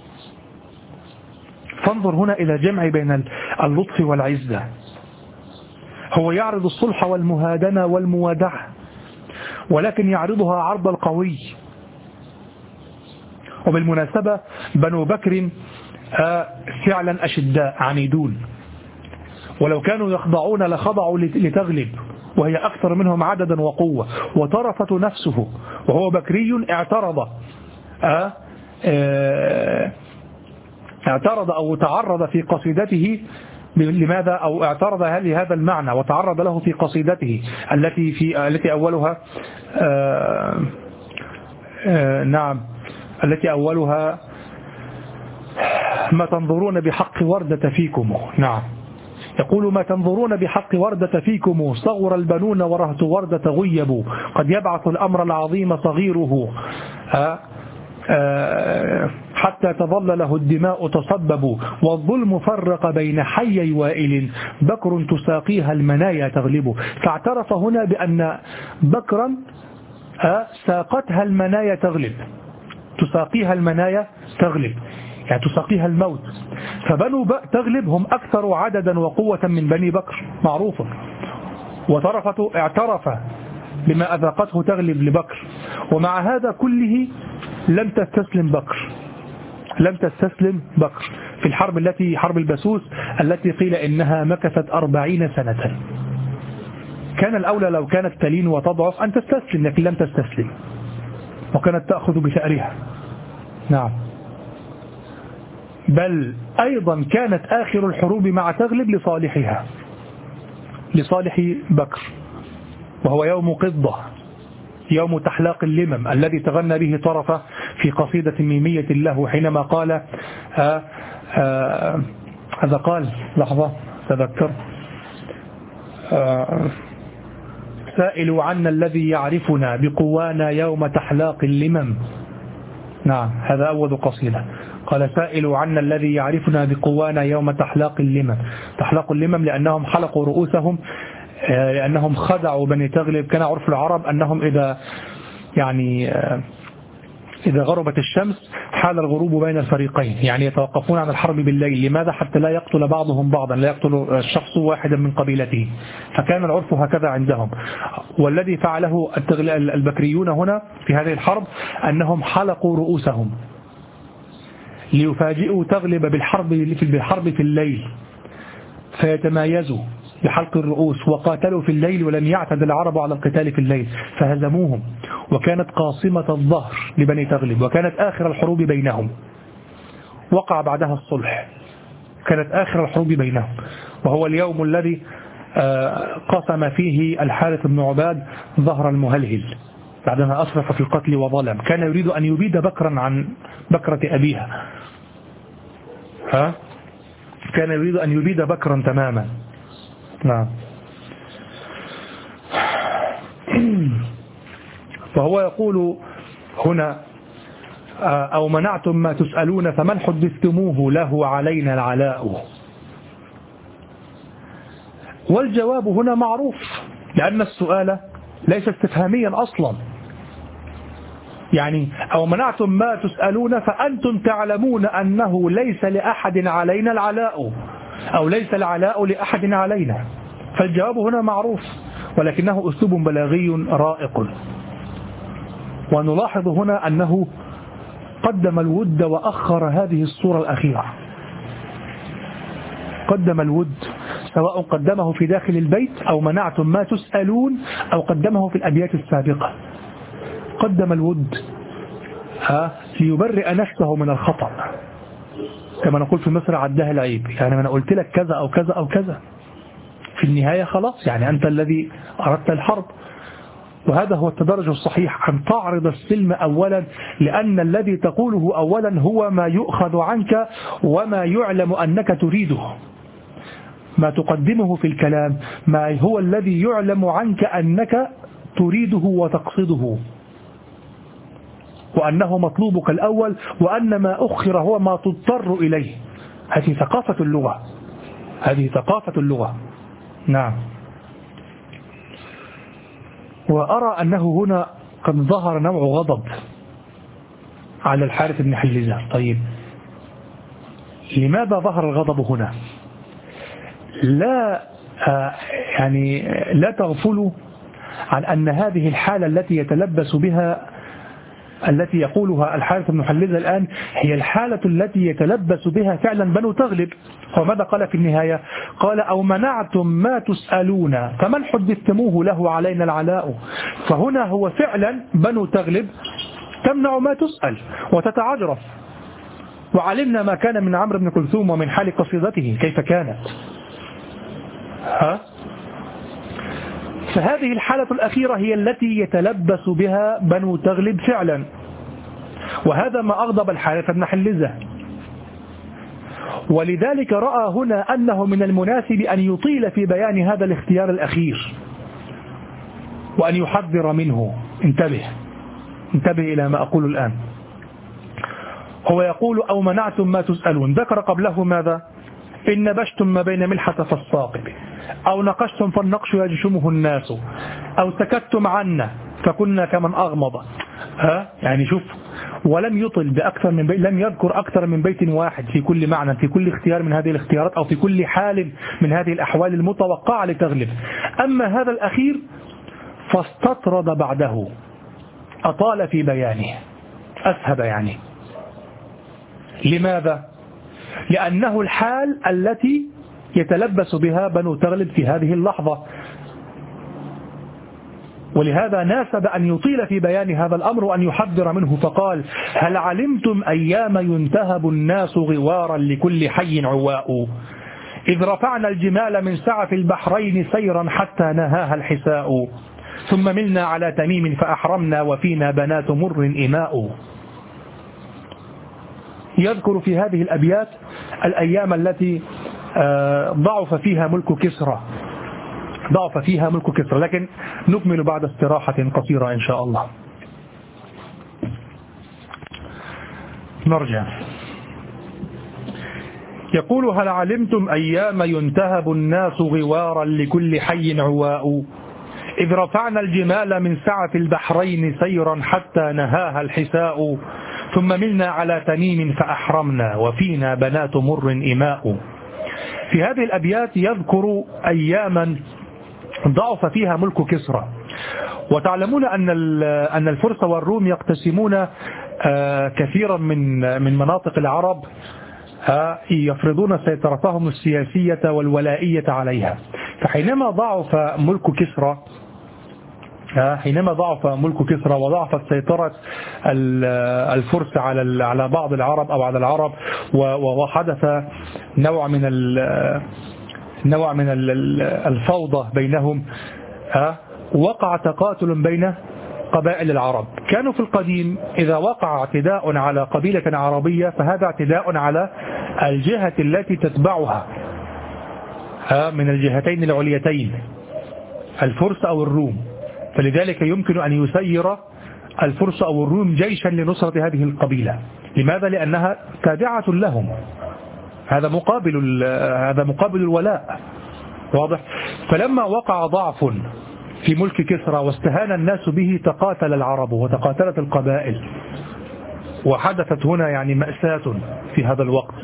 فانظر هنا إلى جمع بين اللطف والعزة. هو يعرض الصلح والمهادنة والموادعة، ولكن يعرضها عرض القوي. وبالمناسبة بنو بكر فعلا أشداء عنيدون، ولو كانوا يخضعون لخضعوا لتغلب، وهي أكثر منهم عددا وقوة. وطرفة نفسه وهو بكري اعترض أو تعرض في قصيدته. لماذا؟ أو اعترض لهذا المعنى وتعرض له في قصيدته التي أولها نعم، التي أولها ما تنظرون بحق وردة فيكم. نعم، يقول ما تنظرون بحق وردة فيكم، صغر البنون ورهت وردة غيبوا، قد يبعث الأمر العظيم صغيره حتى تظل له الدماء تصبب، والظلم فرق بين حي وائل، بكر تساقيها المنايا تغلب. فاعترف هنا بأن بكرا ساقتها المنايا تغلب، تساقيها المنايا تغلب يعني تساقيها الموت. فبنو تغلب هم أكثر عددا وقوة من بني بكر معروف. وطرفة اعترف بما أذاقته تغلب لبكر، ومع هذا كله لم تستسلم بكر في الحرب حرب البسوس التي قيل إنها مكثت 40 سنة. كان الأولى لو كانت تلين وتضعف أن تستسلم، لكن لم تستسلم وكانت تأخذ بثأرها. نعم، بل أيضا كانت آخر الحروب مع تغلب لصالحها، لصالح بكر، وهو يوم قضة، يوم تحلاق اللمم الذي تغنى به طرفة في قصيدة ميمية له حينما قال هذا قال لحظة تذكر سائلوا عنا الذي يعرفنا بقوانا يوم تحلاق اللمم. نعم، هذا أول قصيدة. قال سائلوا عنا الذي يعرفنا بقوانا يوم تحلاق اللمم. تحلاق اللمم لأنهم حلقوا رؤوسهم، لأنهم خدعوا بني تغلب. كان عرف العرب أنهم إذا غربت الشمس حال الغروب بين الفريقين، يعني يتوقفون عن الحرب بالليل. لماذا؟ حتى لا يقتل بعضهم بعضا، لا يقتل الشخص واحدا من قبيلته. فكان العرف هكذا عندهم. والذي فعله البكريون هنا في هذه الحرب أنهم حلقوا رؤوسهم ليفاجئوا تغلب بالحرب في الليل، فيتمايزوا بحلق الرؤوس، وقاتلوا في الليل ولم يعتد العرب على القتال في الليل فهزموهم. وكانت قاصمة الظهر لبني تغلب، وكانت آخر الحروب بينهم. وقع بعدها الصلح، كانت آخر الحروب بينهم، وهو اليوم الذي قسم فيه الحارث بن عباد ظهر المهلهل بعدما أسرف في القتل وظلم. كان يريد أن يبيد بكرا عن بكرة أبيها، كان يريد أن يبيد بكرا تماما. نعم. فهو يقول هنا أو منعتم ما تسألون فمن حدثتموه له علينا العلاء. والجواب هنا معروف، لأن السؤال ليس استفهاميا أصلا. يعني أو منعتم ما تسألون فأنتم تعلمون أنه ليس لأحد علينا العلاء، أو ليس العلاء لأحد علينا. فالجواب هنا معروف، ولكنه أسلوب بلاغي رائق. ونلاحظ هنا أنه قدم الود وأخر هذه الصورة الأخيرة. قدم الود، سواء قدمه في داخل البيت أو منعتم ما تسألون، أو قدمه في الأبيات السابقة. قدم الود ليبرئ نفسه من الخطأ، كما نقول في مصر عدها العيب. يعني أنا قلت لك كذا أو كذا أو كذا، في النهاية خلاص، يعني أنت الذي أردت الحرب. وهذا هو التدرج الصحيح، أن تعرض السلم أولا، لأن الذي تقوله أولا هو ما يؤخذ عنك وما يعلم أنك تريده. ما تقدمه في الكلام ما هو الذي يعلم عنك أنك تريده وتقصده، وأنه مطلوبك الأول، وأن ما أخر هو ما تضطر إليه. هذه ثقافة اللغة، هذه ثقافة اللغة. نعم. وأرى أنه هنا قد ظهر نوع غضب على الحارث بن حلزة. طيب لماذا ظهر الغضب هنا؟ لا تغفلوا عن أن هذه الحالة التي يتلبس بها، التي يقولها الحارث بن حلزة الآن، هي الحالة التي يتلبس بها فعلا بنو تغلب. وماذا قال في النهاية؟ قال أو منعتم ما تسألون فمن حدثتموه له علينا العلاء. فهنا هو فعلا بنو تغلب تمنع ما تسأل وتتعجرف، وعلمنا ما كان من عمرو بن كلثوم ومن حال قصيدته كيف كانت. فهذه الحالة الأخيرة هي التي يتلبس بها بنو تغلب فعلا، وهذا ما أغضب الحارث بن حلزة. ولذلك رأى هنا أنه من المناسب أن يطيل في بيان هذا الاختيار الأخير وأن يحذر منه. انتبه إلى ما أقول الآن. هو يقول أو منعتم ما تسألون، ذكر قبله ماذا؟ إن نبشتم ما بين ملحة فالصاقب، أو نقشتم فالنقش يجشمه الناس، أو سكتتم عنا فكنا كمن أغمض. يعني شوف، ولم يطل بأكثر من بيت، لم يذكر أكثر من بيت واحد في كل معنى، في كل اختيار من هذه الاختيارات، أو في كل حال من هذه الأحوال المتوقعة لتغلب. أما هذا الأخير فاستطرد بعده، أطال في بيانه، أسهب يعني. لماذا؟ لأنه الحال التي يتلبس بها بنو تغلب في هذه اللحظة، ولهذا ناسب أن يطيل في بيان هذا الأمر وأن يحذر منه. فقال هل علمتم أيام ينتهب الناس غوارا لكل حي عواء، إذ رفعنا الجمال من سعف البحرين سيرا حتى نهاها الحساء، ثم ملنا على تميم فأحرمنا وفينا بنات مر إماء. يذكر في هذه الأبيات الأيام التي ضعف فيها ملك كسرى، لكن نكمل بعد استراحة قصيرة إن شاء الله. نرجع. يقول هل علمتم أيام ينتهب الناس غوارا لكل حي عواء، إذ رفعنا الجمال من سعف البحرين سيرا حتى نهاها الحساء، ثم ملنا على تميم فأحرمنا وفينا بنات مر إماء. في هذه الأبيات يذكر أياما ضعف فيها ملك كسرى. وتعلمون أن الفرس والروم يقتسمون كثيرا من مناطق العرب، يفرضون سيطرتهم السياسية والولائية عليها. فحينما ضعف ملك كسرى وضعفت سيطرة الفرس على بعض العرب أو على العرب، وحدث نوع من الفوضى بينهم، وقع تقاتل بين قبائل العرب. كانوا في القديم إذا وقع اعتداء على قبيلة عربية فهذا اعتداء على الجهة التي تتبعها من الجهتين العليتين، الفرس أو الروم. فلذلك يمكن أن يسير الفرس أو الروم جيشا لنصرة هذه القبيلة. لماذا؟ لأنها تابعة لهم، هذا مقابل الولاء، واضح؟ فلما وقع ضعف في ملك كسرى واستهان الناس به تقاتل العرب وتقاتلت القبائل، وحدثت هنا يعني مأساة في هذا الوقت.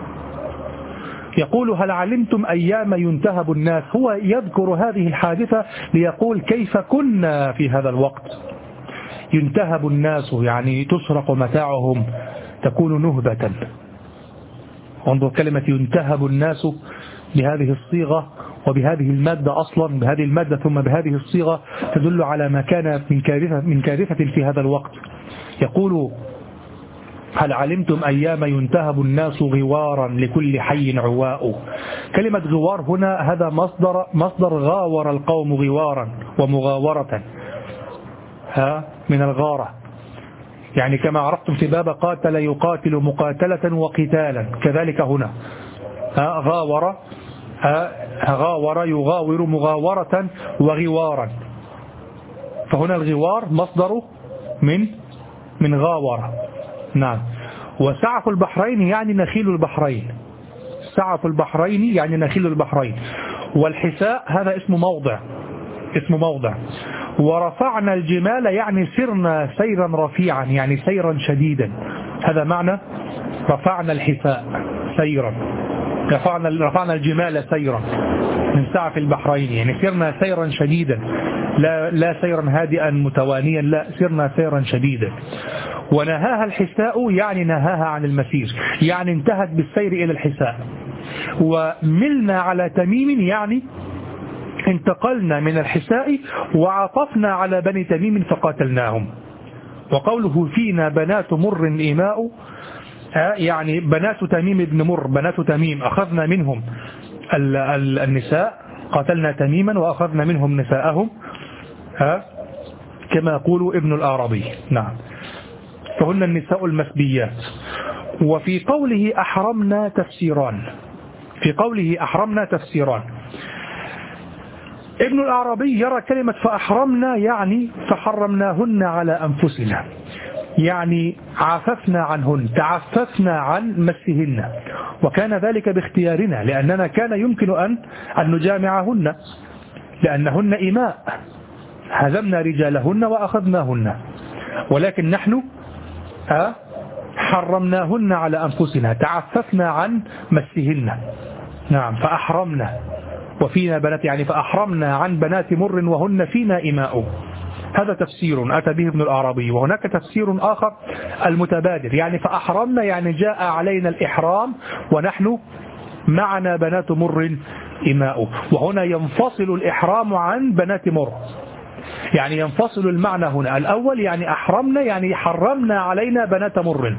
يقول هل علمتم أيام ينتهب الناس، هو يذكر هذه الحادثة ليقول كيف كنا في هذا الوقت. ينتهب الناس يعني تسرق متاعهم، تكون نهبة. وانظر كلمة ينتهب الناس بهذه الصيغة وبهذه المادة، أصلا بهذه المادة ثم بهذه الصيغة، تدل على ما كان من كارثة في هذا الوقت. يقول هل علمتم أيام ينتهب الناس غوارا لكل حي عواء. كلمة غوار هنا هذا مصدر غاور القوم غوارا ومغاورة، من الغارة، يعني كما عرفتم في باب قاتل يقاتل مقاتلة وقتالا، كذلك هنا غاور يغاور مغاورة وغوارا. فهنا الغوار مصدره من غاور. نعم. وسعف البحرين يعني نخيل البحرين، سعف البحرين يعني نخيل البحرين. والحساء هذا اسم موضع. ورفعنا الجمال يعني سرنا سيرا رفيعا، يعني سيرا شديدا. هذا معنى رفعنا الحساء سيرا، رفعنا الجمال سيرا من سعف البحرين، يعني سرنا سيرا شديدا، لا سيرا هادئا متوانيا، لا سرنا سيرا شديدا. ونهاها الحساء يعني نهاها عن المسير، يعني انتهت بالسير إلى الحساء. وملنا على تميم يعني انتقلنا من الحساء وعطفنا على بني تميم فقاتلناهم. وقوله فينا بنات مر إماء يعني بنات تميم بن مر، بنات تميم أخذنا منهم النساء، قاتلنا تميما وأخذنا منهم نساءهم، كما يقول ابن الأعرابي. نعم، فهن النساء المسبيات. وفي قوله أحرمنا تفسيران، في قوله أحرمنا تفسيران. ابن الأعرابي يرى كلمة فأحرمنا يعني فحرمناهن على أنفسنا، يعني عاففنا عنهن، تعففنا عن مسهن، وكان ذلك باختيارنا، لأننا كان يمكن أن نجامعهن لأنهن إماء، هزمنا رجالهن وأخذناهن، ولكن نحن حرمناهن على أنفسنا، تعففنا عن مسهن. نعم، فأحرمنا وفينا بنات، يعني فأحرمنا عن بنات مر وهن فينا إماء. هذا تفسير أتى به ابن الأعرابي. وهناك تفسير آخر المتبادر، يعني فأحرمنا يعني جاء علينا الإحرام ونحن معنا بنات مر إماء. وهنا ينفصل الإحرام عن بنات مر، يعني ينفصل المعنى هنا. الأول يعني أحرمنا يعني حرمنا علينا بنات مر،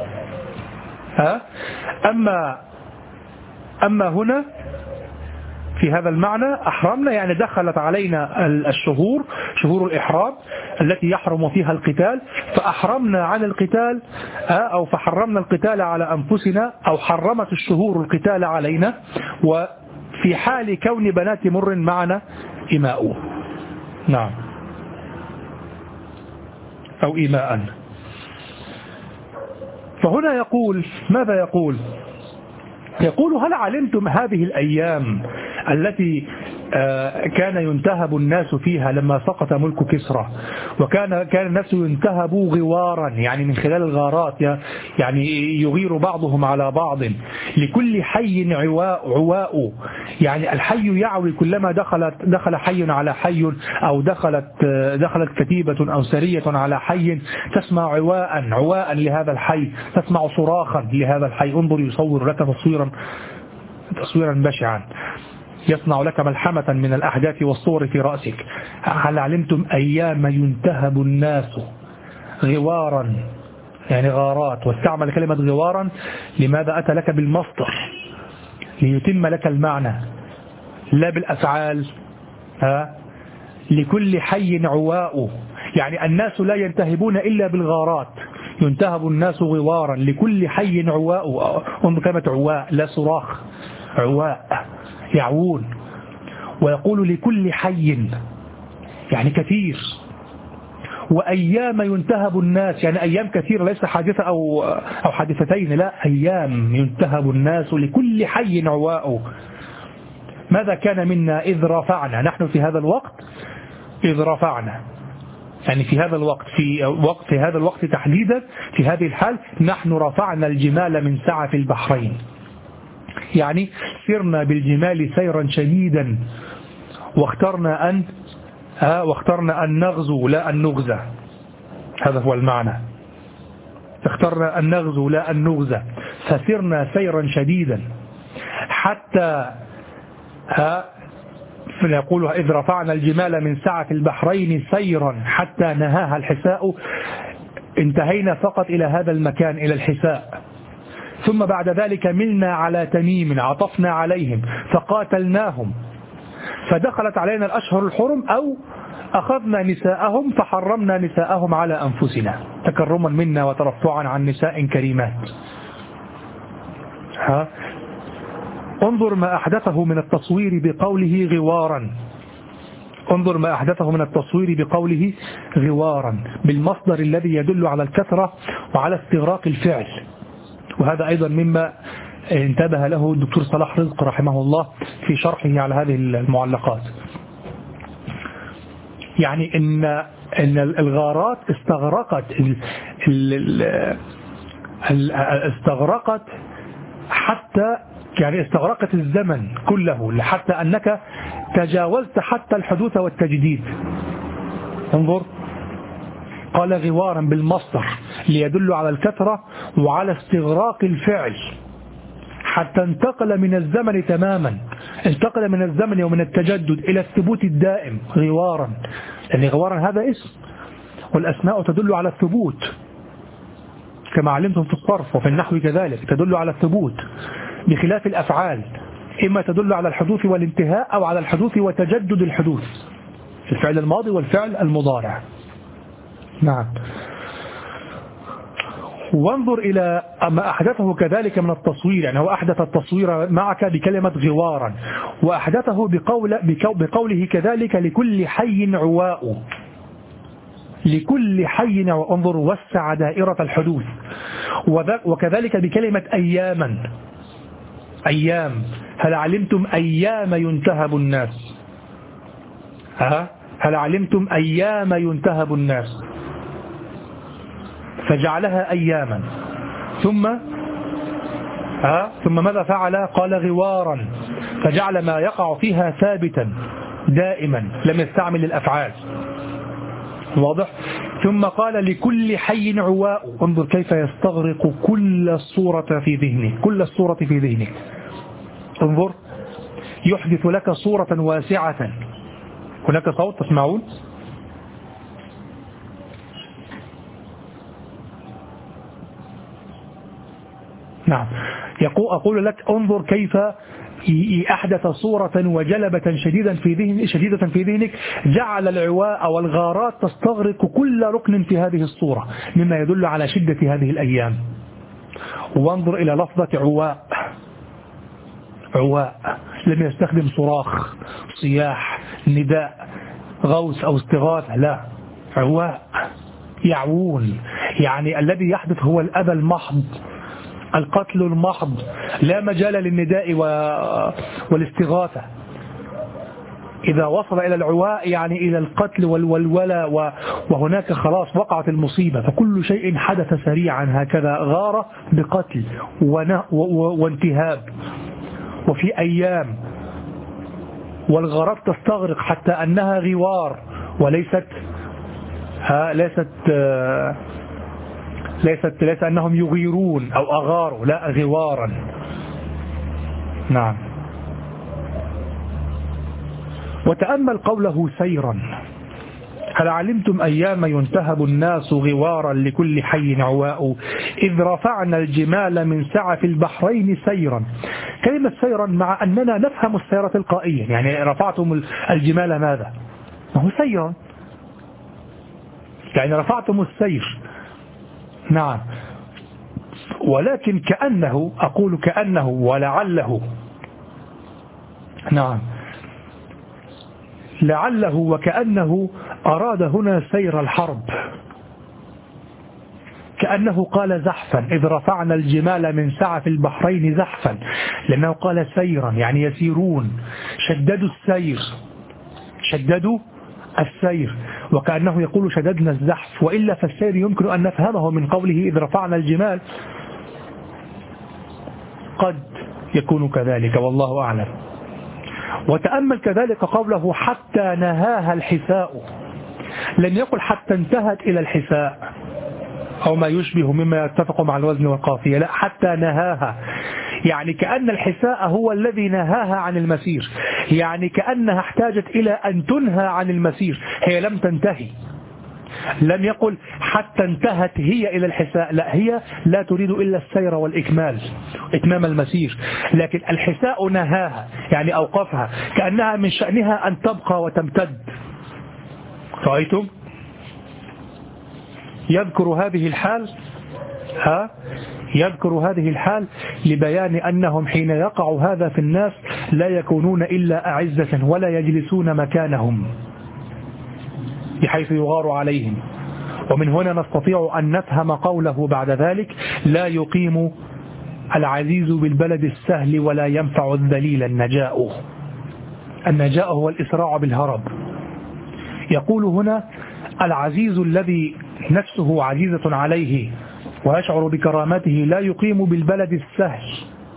أما هنا في هذا المعنى أحرمنا يعني دخلت علينا الشهور، شهور الإحرام التي يحرم فيها القتال، فأحرمنا عن القتال أو فحرمنا القتال على أنفسنا، أو حرمت الشهور القتال علينا، وفي حال كون بنات مر معنا إماء. نعم، أو إماء. فهنا يقول ماذا يقول؟ يقول هل علمتم هذه الأيام التي كان ينتهب الناس فيها لما سقط ملك كسرى، وكان الناس ينتهبوا غوارا، يعني من خلال الغارات، يعني يغير بعضهم على بعض، لكل حي عواء، يعني الحي يعوي كلما دخل حي على حي، أو دخلت كتيبة أو سرية على حي، تسمع عواء لهذا الحي، تسمع صراخا لهذا الحي. انظر يصور لك تصويرا بشعا، يصنع لك ملحمة من الأحداث والصور في رأسك. هل علمتم أيام ينتهب الناس غوارا، يعني غارات، واستعمل كلمة غوارا لماذا؟ أتى لك بالمصدر ليتم لك المعنى لا بالأفعال. لكل حي عواء، يعني الناس لا ينتهبون إلا بالغارات، ينتهب الناس غوارا، لكل حي عواء. انظر كلمة عواء، لا صراخ، عواء يعوون. ويقول لكل حي يعني كثير. وأيام ينتهب الناس، يعني أيام كثيرة، ليس حادثة أو حادثتين، لا، أيام ينتهب الناس، لكل حي عواء. ماذا كان منا إذ رفعنا، نحن في هذا الوقت إذ رفعنا، يعني في هذا الوقت تحديدا، في هذه الحال نحن رفعنا الجمال من سعف البحرين، يعني سرنا بالجمال سيرا شديدا، واخترنا أن نغزو لا أن نغزى. هذا هو المعنى، اخترنا أن نغزو لا أن نغزى، فسرنا سيرا شديدا حتى فيقول إذ رفعنا الجمال من سعة البحرين سيرا حتى نهاها الحساء، انتهينا فقط إلى هذا المكان، إلى الحساء. ثم بعد ذلك ملنا على تميم، عطفنا عليهم فقاتلناهم، فدخلت علينا الأشهر الحرم، أو أخذنا نساءهم فحرمنا نساءهم على أنفسنا تكرما منا وترفعا عن نساء كريمات. انظر ما أحدثه من التصوير بقوله غوارا، انظر ما أحدثه من التصوير بقوله غوارا، بالمصدر الذي يدل على الكثرة وعلى استغراق الفعل. وهذا أيضا مما انتبه له الدكتور صلاح رزق رحمه الله في شرحه على هذه المعلقات. يعني إن الغارات استغرقت حتى يعني استغرقت الزمن كله، حتى أنك تجاوزت حتى الحدوث والتجديد. انظر، قال غوارا بالمصدر ليدل على الكثرة وعلى استغراق الفعل، حتى انتقل من الزمن تماما، انتقل من الزمن ومن التجدد إلى الثبوت الدائم غوارا. لأن غوارا هذا اسم، والأسماء تدل على الثبوت كما علمتم في الصرف وفي النحو كذلك، تدل على الثبوت، بخلاف الأفعال إما تدل على الحدوث والانتهاء أو على الحدوث وتجدد الحدوث، الفعل الماضي والفعل المضارع. نعم. وانظر إلى ما أحدثه كذلك من التصوير، يعني هو أحدث التصوير معك بكلمة غوارا، وأحدثه بقوله كذلك لكل حي عواء، لكل حي. انظر، وسع دائرة الحدوث. وكذلك بكلمة أياما، أيام، هل علمتم أيام ينتهب الناس؟ هل علمتم أيام ينتهب الناس؟ فجعلها أياما. ثم ماذا فعل؟ قال غوارا، فجعل ما يقع فيها ثابتا دائما، لم يستعمل الأفعال. واضح؟ ثم قال لكل حي عواء. انظر كيف يستغرق كل الصورة في ذهنه، كل الصورة في ذهنه. انظر، يحدث لك صورة واسعة. هناك صوت تسمعون؟ نعم. أقول لك انظر كيف أحدث صورة وجلبة شديدة في ذهنك، جعل العواء والغارات تستغرق كل ركن في هذه الصورة، مما يدل على شدة هذه الأيام. وانظر إلى لفظة عواء. عواء لم يستخدم صراخ، صياح، نداء، غوث أو استغاثة، لا، عواء، يعوون، يعني الذي يحدث هو الأذى المحض، القتل المحض، لا مجال للنداء والاستغاثة. إذا وصل إلى العواء يعني إلى القتل والولى، وهناك خلاص وقعت المصيبة، فكل شيء حدث سريعا هكذا، غارة بقتل وانتهاب. وفي أيام، والغارات تستغرق حتى أنها غوار، وليست ليس أنهم يغيرون أو أغاروا، لا، غوارا. نعم. وتأمل قوله سيرا، هل علمتم أيام ينتهب الناس غوارا لكل حي عواء، إذ رفعنا الجمال من سعف البحرين سيرا. كلمة سيرا مع أننا نفهم السيرة تلقائيا، يعني رفعتم الجمال ماذا؟ ما هو سيرا، يعني رفعتم السير. نعم. ولكن كأنه، أقول كأنه ولعله، نعم، لعله وكأنه أراد هنا سير الحرب، كأنه قال زحفا، إذ رفعنا الجمال من سعف البحرين زحفا، لأنه قال سيرا يعني يسيرون، شددوا السير، شددوا السير، وكأنه يقول شددنا الزحف. وإلا فالسير يمكن أن نفهمه من قوله إذ رفعنا الجمال، قد يكون كذلك والله أعلم. وتأمل كذلك قوله حتى نهاها الحساء، لم يقل حتى انتهت إلى الحساء أو ما يشبه مما يتفق مع الوزن والقافية، لا، حتى نهاها، يعني كأن الحساء هو الذي نهاها عن المسير، يعني كأنها احتاجت إلى أن تنهى عن المسير، هي لم تنتهي. لم يقل حتى انتهت هي إلى الحساء، لا، هي لا تريد إلا السير والإكمال، إتمام المسير، لكن الحساء نهاها يعني أوقفها، كأنها من شأنها أن تبقى وتمتد. رأيتم؟ يذكر هذه الحال، يذكر هذه الحال لبيان أنهم حين يقع هذا في الناس لا يكونون إلا أعزة ولا يجلسون مكانهم بحيث يغار عليهم. ومن هنا نستطيع أن نفهم قوله بعد ذلك لا يقيم العزيز بالبلد السهل ولا ينفع الذليل النجاء. النجاء هو الإسراع بالهرب، يقول هنا العزيز الذي نفسه عزيزة عليه ويشعر بكرامته لا يقيم بالبلد السهل.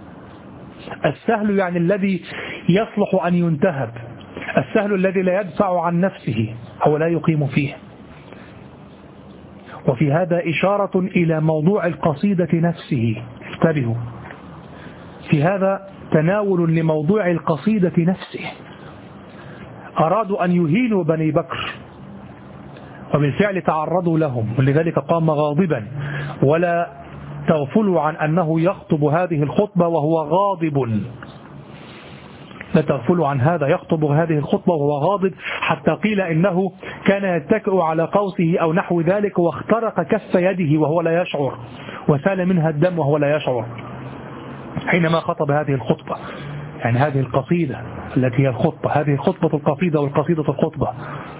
السهل يعني الذي يصلح أن ينتهب، السهل الذي لا يدفع عن نفسه أو لا يقيم فيه. وفي هذا إشارة إلى موضوع القصيدة نفسه. انتبهوا، في هذا تناول لموضوع القصيدة نفسه. أرادوا أن يهينوا بني بكر وبالفعل تعرضوا لهم، ولذلك قام غاضبا. ولا تغفلوا عن أنه يخطب هذه الخطبة وهو غاضب، لا تغفلوا عن هذا، يخطب هذه الخطبة وهو غاضب، حتى قيل إنه كان يتكئ على قوسه أو نحو ذلك واخترق كف يده وهو لا يشعر، وسال منها الدم وهو لا يشعر حينما خطب هذه الخطبة. يعني هذه القصيدة التي هي الخطبة، هذه خطبة القصيدة والقصيدة الخطبة.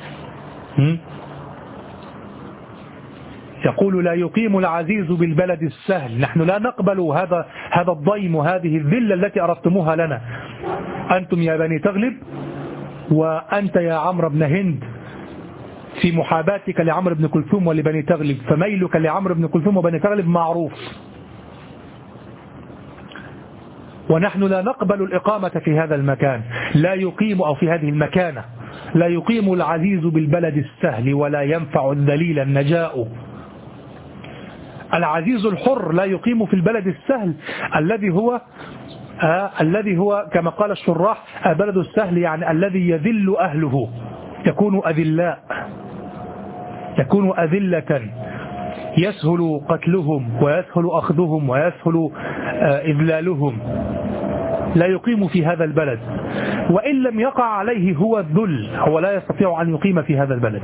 يقول لا يقيم العزيز بالبلد السهل. نحن لا نقبل هذا الضيم وهذه الذلة التي أردتموها لنا أنتم يا بني تغلب، وأنت يا عمرو بن هند في محاباتك لعمرو بن كلثوم ولبني تغلب، فميلك لعمرو بن كلثوم وبني تغلب معروف، ونحن لا نقبل الإقامة في هذا المكان. لا يقيم، أو في هذه المكانة، لا يقيم العزيز بالبلد السهل ولا ينفع الذليل النجاء. العزيز الحر لا يقيم في البلد السهل الذي هو كما قال الشراح البلد السهل يعني الذي يذل أهله، يكون أذلاء، يكون أذلة، يسهل قتلهم ويسهل أخذهم ويسهل إذلالهم. لا يقيم في هذا البلد، وإن لم يقع عليه هو الذل، هو لا يستطيع أن يقيم في هذا البلد.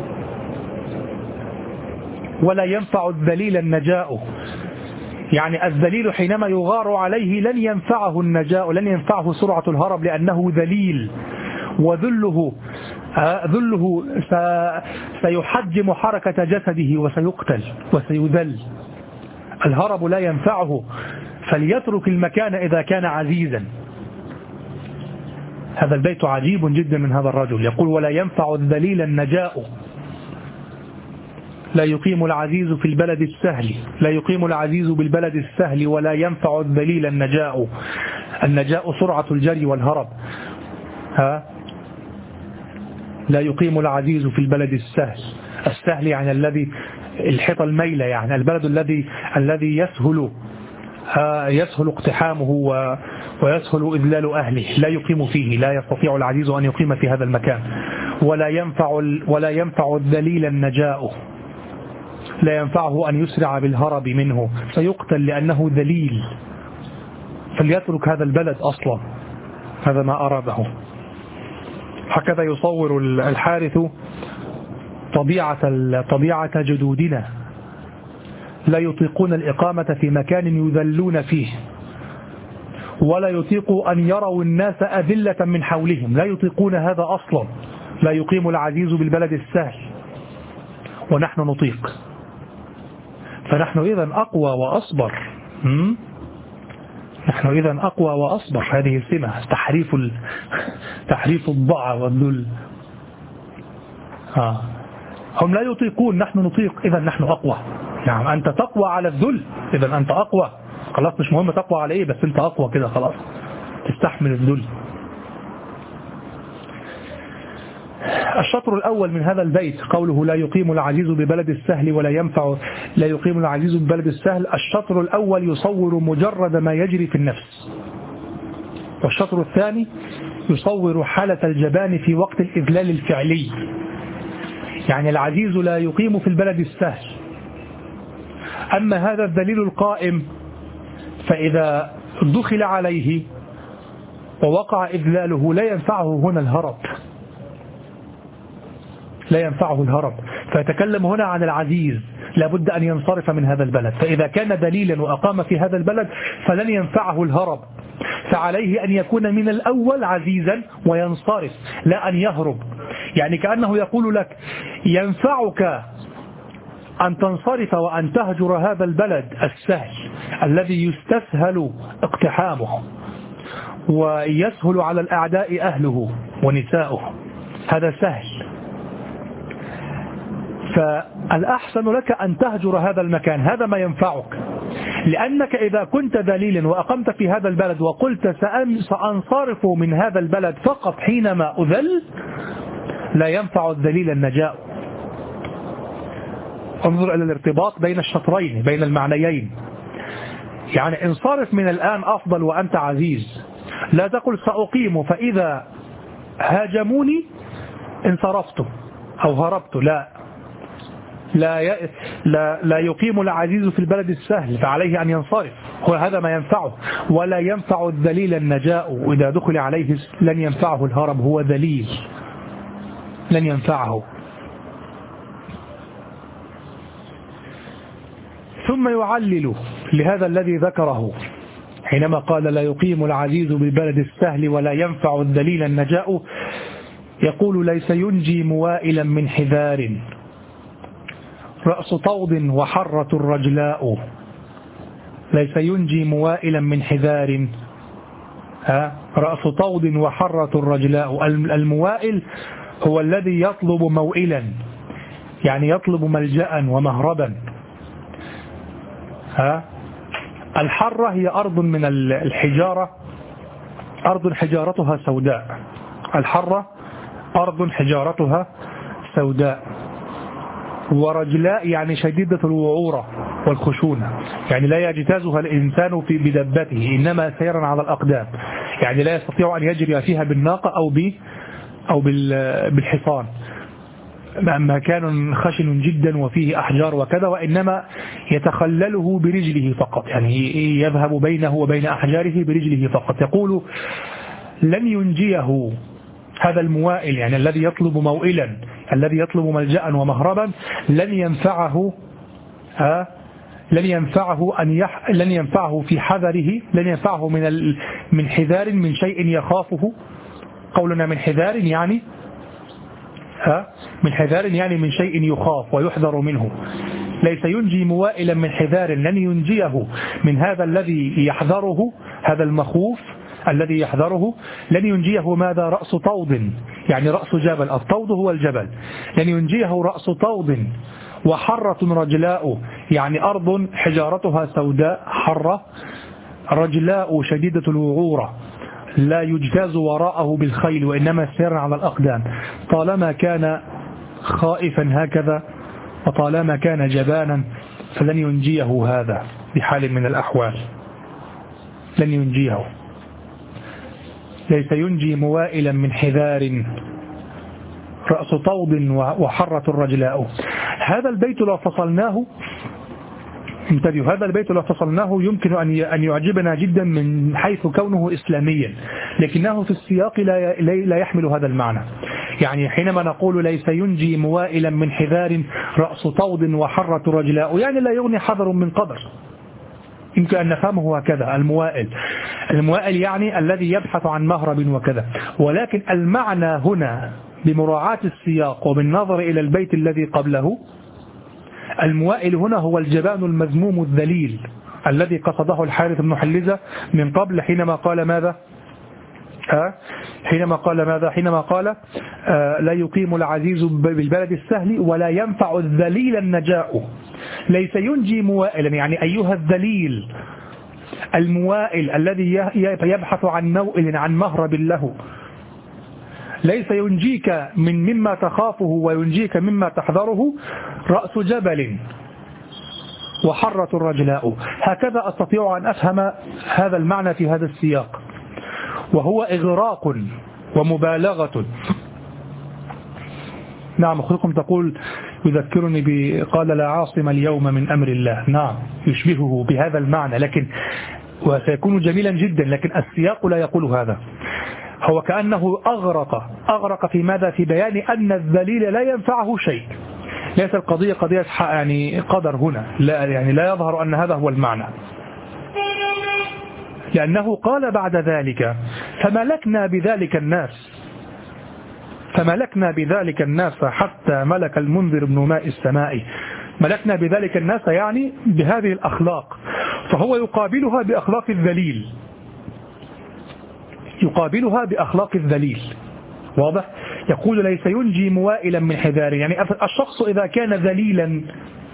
ولا ينفع الذليل النجاء، يعني الذليل حينما يغار عليه لن ينفعه النجاء، لن ينفعه سرعة الهرب، لأنه ذليل، وذله سيحجم حركة جسده وسيقتل وسيذل. الهرب لا ينفعه، فليترك المكان إذا كان عزيزا. هذا البيت عجيب جدا من هذا الرجل، يقول ولا ينفع الذليل النجاء. لا يقيم العزيز في البلد السهل، لا يقيم العزيز بالبلد السهل ولا ينفع الذليل النجاء. النجاء سرعة الجري والهرب. لا يقيم العزيز في البلد السهل. السهل يعني الذي الحيطة الميلة، يعني البلد الذي يسهل اقتحامه ويسهل إذلال أهله، لا يقيم فيه، لا يستطيع العزيز أن يقيم في هذا المكان. ولا ينفع الذليل النجاء، لا ينفعه أن يسرع بالهرب منه، سيقتل لأنه ذليل، فليترك هذا البلد أصلا. هذا ما أراده. هكذا يصور الحارث طبيعة جدودنا، لا يطيقون الإقامة في مكان يذلون فيه، ولا يطيقوا أن يروا الناس أذلة من حولهم، لا يطيقون هذا أصلا. لا يقيم العزيز بالبلد السهل ونحن نطيق، فنحن إذن أقوى وأصبر. نحن إذن أقوى وأصبر. هذه السمة، تحريف الضع والذل. هم لا يطيقون، نحن نطيق، إذن نحن أقوى. نعم، أنت تقوى على الذل، إذن أنت أقوى، خلاص مش مهم تقوى على إيه، بس أنت أقوى كده خلاص، تستحمل الذل. الشطر الأول من هذا البيت قوله لا يقيم العزيز ببلد السهل ولا ينفع، لا يقيم العزيز ببلد السهل. الشطر الأول يصور مجرد ما يجري في النفس، والشطر الثاني يصور حالة الجبان في وقت الإذلال الفعلي. يعني العزيز لا يقيم في البلد السهل، أما هذا الذليل القائم فإذا دخل عليه ووقع إذلاله لا ينفعه هنا الهرب، لا ينفعه الهرب. فيتكلم هنا عن العزيز، لابد أن ينصرف من هذا البلد، فإذا كان دليلا وأقام في هذا البلد فلن ينفعه الهرب، فعليه أن يكون من الأول عزيزا وينصرف، لا أن يهرب. يعني كأنه يقول لك ينفعك أن تنصرف وأن تهجر هذا البلد السهل الذي يستسهل اقتحامه ويسهل على الأعداء أهله ونساؤه، هذا سهل. فالأحسن لك أن تهجر هذا المكان، هذا ما ينفعك، لأنك إذا كنت ذليلا وأقمت في هذا البلد وقلت سأنصرف من هذا البلد فقط حينما أذل، لا ينفع الذليل النجاء. انظر إلى الارتباط بين الشطرين، بين المعنيين. يعني انصرف من الآن أفضل وأنت عزيز، لا تقل سأقيم فإذا هاجموني انصرفت أو هربت. لا يقيم العزيز في البلد السهل، فعليه أن ينصرف، وهذا ما ينفعه. ولا ينفع الذليل النجاء، إذا دخل عليه لن ينفعه الهرب، هو ذليل لن ينفعه. ثم يعلل لهذا الذي ذكره حينما قال لا يقيم العزيز بالبلد السهل ولا ينفع الذليل النجاء، يقول ليس ينجي موائلا من حذار رأس طود وحرة الرجلاء. ليس ينجي موائلا من حذار رأس طود وحرة الرجلاء. الموائل هو الذي يطلب موئلا، يعني يطلب ملجأ ومهربا. الحرة هي أرض من الحجارة، أرض حجارتها سوداء. الحرة أرض حجارتها سوداء. ورجلاء يعني شديدة الوعورة والخشونة، يعني لا يجتازها الإنسان بدبته، إنما سيرا على الأقدام، يعني لا يستطيع أن يجري فيها بالناقة أو بالحصان، مكان خشن جدا وفيه أحجار وكذا، وإنما يتخلله برجله فقط، يعني يذهب بينه وبين أحجاره برجله فقط. يقول لن ينجيه هذا الموائل، يعني الذي يطلب موئلا، الذي يطلب ملجأ ومهربا، لن ينفعه في حذره، لن ينفعه من حذار، من شيء يخافه. قولنا من حذار يعني من حذار يعني من شيء يخاف ويحذر منه. ليس ينجي موائلا من حذار، لن ينجيه من هذا الذي يحذره، هذا المخوف الذي يحذره. لن ينجيه ماذا؟ رأس طود، يعني رأس جبل، الطود هو الجبل. لن ينجيه رأس طود وحرة رجلاء، يعني أرض حجارتها سوداء حرة، رجلاء شديدة الوعورة، لا يجتاز وراءه بالخيل وإنما سير على الأقدام. طالما كان خائفا هكذا وطالما كان جبانا فلن ينجيه هذا بحال من الأحوال، لن ينجيه. ليس ينجي موائلا من حذار رأس طود وحرة الرجلاء. هذا البيت لو فصلناه، انتبهوا، هذا البيت لو فصلناه يمكن أن يعجبنا جدا من حيث كونه إسلاميا، لكنه في السياق لا يحمل هذا المعنى. يعني حينما نقول ليس ينجي موائلا من حذار رأس طود وحرة رجلاء، يعني لا يغني حذر من قدر. يمكن أن نفهمه هكذا. الموائل يعني الذي يبحث عن مهرب وكذا، ولكن المعنى هنا بمراعاة السياق وبالنظر إلى البيت الذي قبله، الموائل هنا هو الجبان المذموم الذليل الذي قصده الحارث بن حلزة من قبل، حينما قال ماذا؟ حينما قال لا يقيم العزيز بالبلد السهل ولا ينفع الذليل النجاء. ليس ينجي موائلا، يعني أيها الذليل الموائل الذي يبحث عن موئل، عن مهرب له، ليس ينجيك مما تخافه وينجيك مما تحذره رأس جبل وحرة الرجلاء. هكذا أستطيع أن أفهم هذا المعنى في هذا السياق، وهو إغراق ومبالغة. نعم، أخوكم تقول يذكرني قال لا عاصم اليوم من أمر الله. نعم، يشبهه بهذا المعنى، لكن وسيكون جميلا جدا، لكن السياق لا يقول هذا. هو كأنه أغرق في ماذا؟ في بيان أن الذليل لا ينفعه شيء. ليس القضية قضية يعني قدر هنا، لا، يعني لا يظهر أن هذا هو المعنى، لأنه قال بعد ذلك فملكنا بذلك الناس حتى ملك المنذر بن ماء السماء. ملكنا بذلك الناس يعني بهذه الأخلاق، فهو يقابلها بأخلاق الذليل، واضح؟ يقول ليس ينجي موائلا من حذار، يعني الشخص إذا كان ذليلا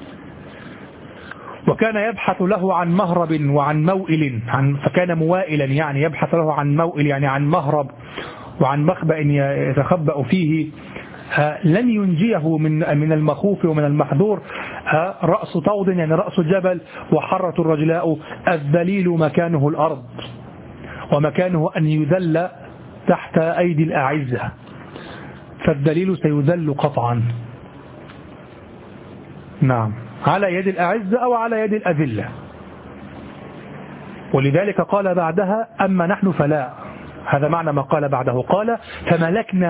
وكان يبحث له عن مهرب وعن موئل، فكان موائلا يعني يبحث له عن موئل يعني عن مهرب وعن مخبأ يتخبأ فيه، لن ينجيه من المخوف ومن المحذور. رأس طود يعني رأس جبل، وحرة الرجلاء، الذليل مكانه الأرض ومكانه أن يذل تحت أيدي الأعزة، فالذليل سيذل قطعا، نعم، على يد الأعزة أو على يد الأذلة. ولذلك قال بعدها أما نحن فلا، هذا معنى ما قال بعده، قال فملكنا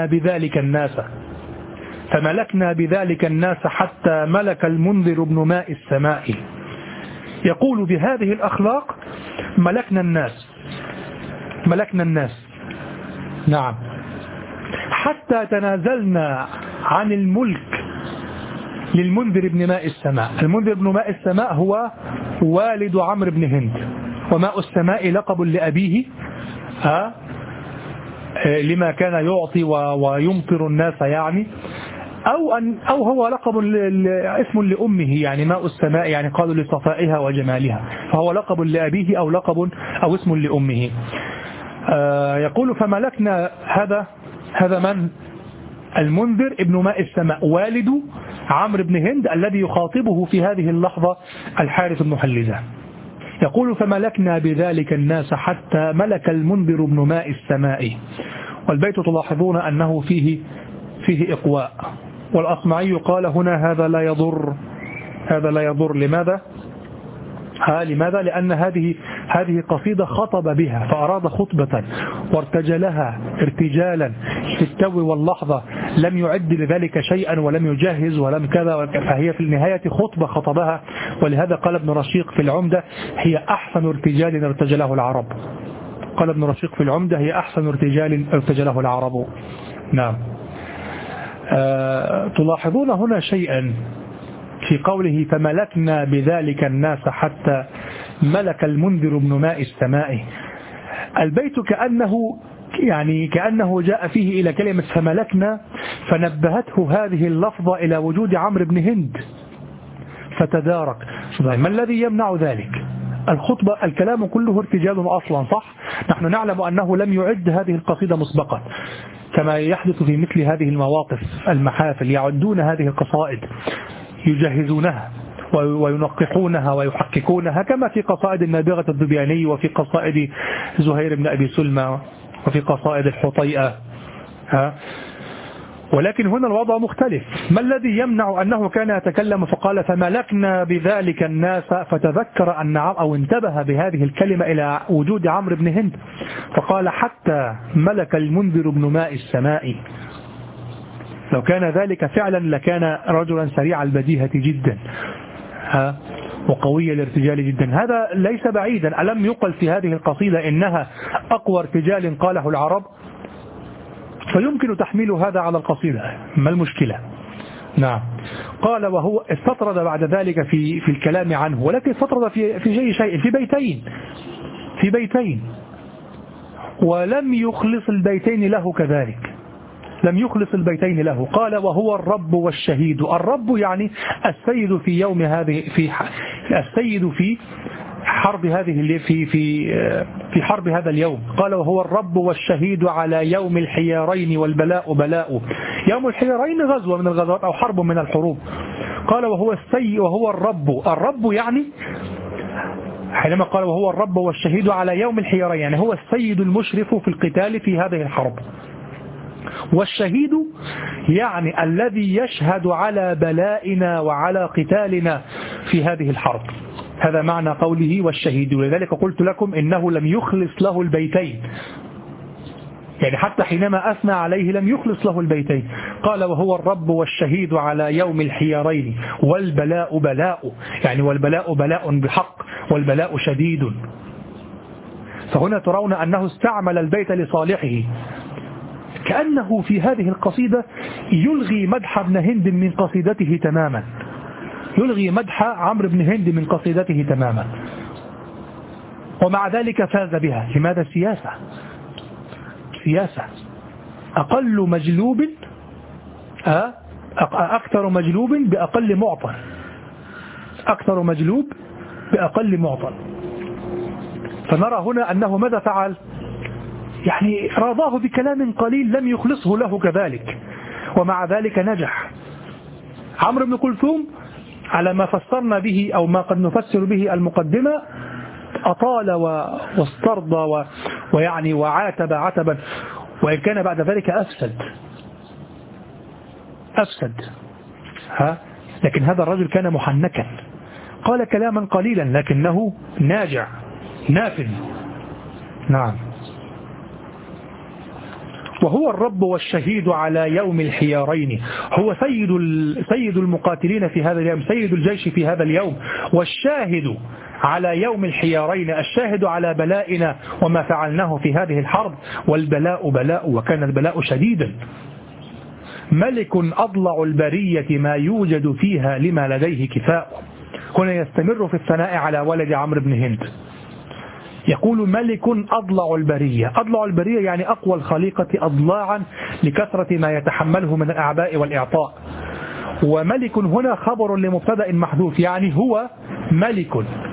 بذلك الناس حتى ملك المنذر ابن ماء السماء. يقول بهذه الأخلاق ملكنا الناس، نعم، حتى تنازلنا عن الملك للمنذر ابن ماء السماء. المنذر ابن ماء السماء هو والد عمرو بن هند، وماء السماء لقب لأبيه لما كان يعطي ويمطر الناس يعني، أو هو لقب اسم لأمه، يعني ماء السماء يعني قالوا لصفائها وجمالها، فهو لقب لأبيه أو اسم لأمه. يقول فملكنا هذا من؟ المنذر ابن ماء السماء والد عمرو بن هند الذي يخاطبه في هذه اللحظة الحارث بن حلزة. يقول فملكنا بذلك الناس حتى ملك المنذر ابن ماء السماء. والبيت تلاحظون أنه فيه إقواء، والأصمعي قال هنا هذا لا يضر. لماذا؟ لأن هذه قصيدة خطب بها، فأراد خطبة وارتجلها ارتجالا في التو واللحظة، لم يعد لذلك شيئا ولم يجهز ولم كذا، فهي في النهاية خطبة خطبها. ولهذا قال ابن رشيق في العمدة هي أحسن ارتجال ارتجله العرب. قال ابن رشيق في العمدة هي أحسن ارتجال ارتجله العرب. نعم. تلاحظون هنا شيئا في قوله فملكنا بذلك الناس حتى ملك المنذر ابن ماء السماء. البيت كأنه جاء فيه إلى كلمة فملكنا، فنبهته هذه اللفظة إلى وجود عمرو بن هند فتدارك. ما الذي يمنع ذلك؟ الكلام كله ارتجال أصلا، صح؟ نحن نعلم أنه لم يعد هذه القصيدة مسبقا، كما يحدث في مثل هذه المواقف المحافل، يعدون هذه القصائد يجهزونها وينقحونها ويحققونها، كما في قصائد النابغة الذبياني وفي قصائد زهير بن أبي سلمى وفي قصائد الحطيئة. ولكن هنا الوضع مختلف. ما الذي يمنع أنه كان يتكلم فقال فملكنا بذلك الناس، فتذكر أو انتبه بهذه الكلمة إلى وجود عمرو بن هند، فقال حتى ملك المنذر ابن ماء السماء. لو كان ذلك فعلا لكان رجلا سريع البديهة جدا وقوي الارتجال جدا. هذا ليس بعيدا. ألم يقل في هذه القصيدة إنها أقوى ارتجال قاله العرب؟ فيمكن تحميل هذا على القصيدة، ما المشكلة؟ نعم. قال وهو استطرد بعد ذلك في الكلام عنه، ولكن استطرد في شيء في بيتين ولم يخلص البيتين له كذلك، لم يخلص البيتين له. قال وهو الرب والشهيد. الرب يعني السيد في يوم هذه، السيد في حرب هذه في حرب هذا اليوم. قال وهو الرب والشهيد على يوم الحيارين والبلاء بلاء. يوم الحيارين غزوة من الغزوات أو حرب من الحروب. قال وهو الرب يعني حينما قال وهو الرب والشهيد على يوم الحيارين، يعني هو السيد المشرف في القتال في هذه الحرب. والشهيد يعني الذي يشهد على بلائنا وعلى قتالنا في هذه الحرب. هذا معنى قوله والشهيد. ولذلك قلت لكم إنه لم يخلص له البيتين، يعني حتى حينما أثنى عليه لم يخلص له البيتين. قال وهو الرب والشهيد على يوم الحيارين والبلاء بلاء، يعني والبلاء بلاء بحق والبلاء شديد. فهنا ترون أنه استعمل البيت لصالحه، كأنه في هذه القصيدة يلغي مدح ابن هند من قصيدته تماما، يلغي مدح عمرو بن هند من قصيدته تماما، ومع ذلك فاز بها. لماذا؟ سياسة. أقل مجلوب أكثر مجلوب بأقل معطى، أكثر مجلوب بأقل معطى. فنرى هنا أنه ماذا فعل؟ يعني راضاه بكلام قليل لم يخلصه له كذلك، ومع ذلك نجح. عمرو بن كلثوم على ما فسرنا به أو ما قد نفسر به المقدمة أطال واسترضى ويعني وعاتب عتبا، وإن كان بعد ذلك أفسد. لكن هذا الرجل كان محنكا، قال كلاما قليلا لكنه ناجع نافذ. نعم. وهو الرب والشهيد على يوم الحيارين، هو سيد المقاتلين في هذا اليوم، سيد الجيش في هذا اليوم، والشاهد على يوم الحيارين، الشاهد على بلائنا وما فعلناه في هذه الحرب، والبلاء بلاء وكان البلاء شديدا. ملك أضلع البرية ما يوجد فيها لما لديه كفاء. هنا يستمر في الثناء على ولد عمرو بن هند، يقول ملك أضلع البرية. أضلع البرية يعني أقوى الخليقة أضلاعا لكثرة ما يتحمله من الأعباء والإعطاء. وملك هنا خبر لمبتدأ محذوف، يعني هو ملك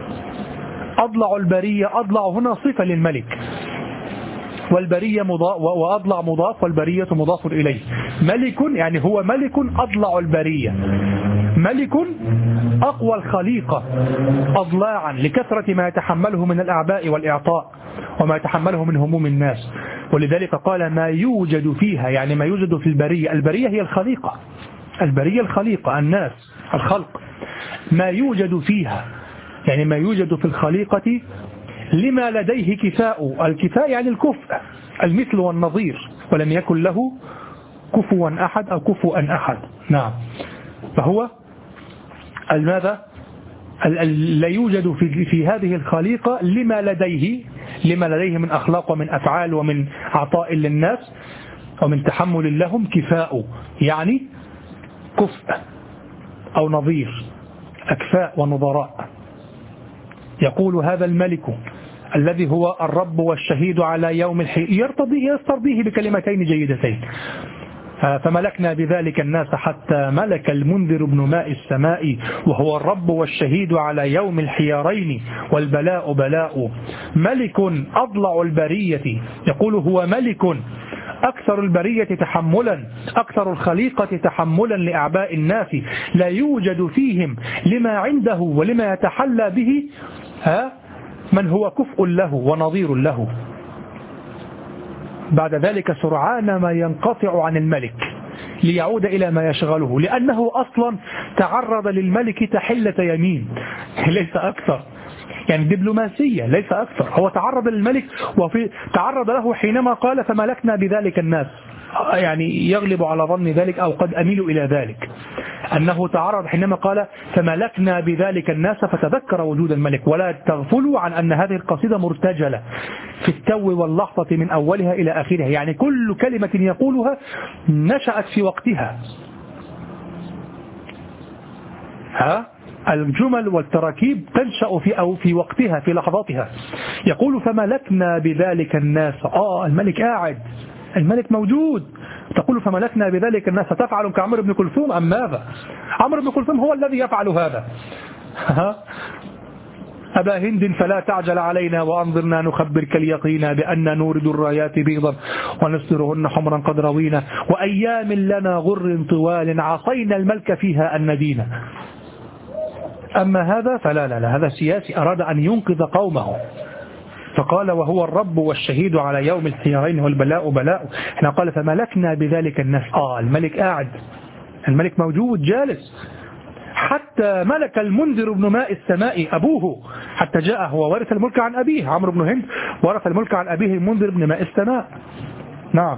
أضلع البرية. أضلع هنا صفة للملك، والبرية مضاف، وأضلع مضاف، والبرية مضاف إليه. ملك يعني هو ملك أضلع البرية، ملك أقوى الخليقة أضلاعا لكثرة ما يتحمله من الأعباء والإعطاء وما يتحمله من هموم الناس. ولذلك قال ما يوجد فيها، يعني ما يوجد في البرية. البرية هي الخليقة، البرية الخليقة، الناس، الخلق. ما يوجد فيها يعني ما يوجد في الخليقة لما لديه كفاء. الكفاء يعني الكفء، المثل والنظير، ولم يكن له كفوا أحد أو كفوا أحد. نعم. فهو ماذا؟ لا يوجد في هذه الخليقة لما لديه من أخلاق ومن أفعال ومن عطاء للناس ومن تحمل لهم كفاء، يعني كفء أو نظير، أكفاء ونظراء. يقول هذا الملك الذي هو الرب والشهيد على يوم يسترضيه بكلمتين جيدتين. فملكنا بذلك الناس حتى ملك المنذر بن ماء السماء، وهو الرب والشهيد على يوم الحيارين، والبلاء بلاء. ملك أضلع البرية، يقول هو ملك أكثر البرية تحملا، أكثر الخليقة تحملا لأعباء الناس، لا يوجد فيهم لما عنده ولما يتحلى به من هو كفء له ونظير له. بعد ذلك سرعان ما ينقطع عن الملك ليعود إلى ما يشغله، لأنه أصلا تعرض للملك تحلة يمين ليس أكثر، يعني دبلوماسية ليس أكثر. هو تعرض للملك تعرض له حينما قال فملكنا بذلك الناس، يعني يغلب على ظن ذلك أو قد أميل إلى ذلك أنه تعرض حينما قال فملكنا بذلك الناس، فتذكر وجود الملك. ولا تغفلوا عن أن هذه القصيدة مرتجلة في التو واللحظة من أولها إلى آخرها، يعني كل كلمة يقولها نشأت في وقتها. الجمل والتراكيب تنشأ في وقتها في لحظاتها. يقول فملكنا بذلك الناس، الملك قاعد، الملك موجود. تقول فملكنا بذلك الناس، تفعل كعمرو بن كلثوم أم ماذا؟ عمرو بن كلثوم هو الذي يفعل هذا. أبا هند فلا تعجل علينا وأنظرنا نخبرك اليقين بأن نورد الرايات بيضا ونسرهن حمرا قد روينا، وأيام لنا غر طوال عصينا الملك فيها الندينا. أما هذا فلا لا، هذا سياسي أراد أن ينقذ قومه، فقال وهو الرب والشهيد على يوم الحيارين والبلاء بلاء. احنا قال فملكنا بذلك الناس، الملك قاعد، الملك موجود جالس، حتى ملك المنذر بن ماء السماء أبوه، حتى جاء هو ورث الملك عن أبيه. عمرو بن هند ورث الملك عن أبيه المنذر بن ماء السماء. نعم.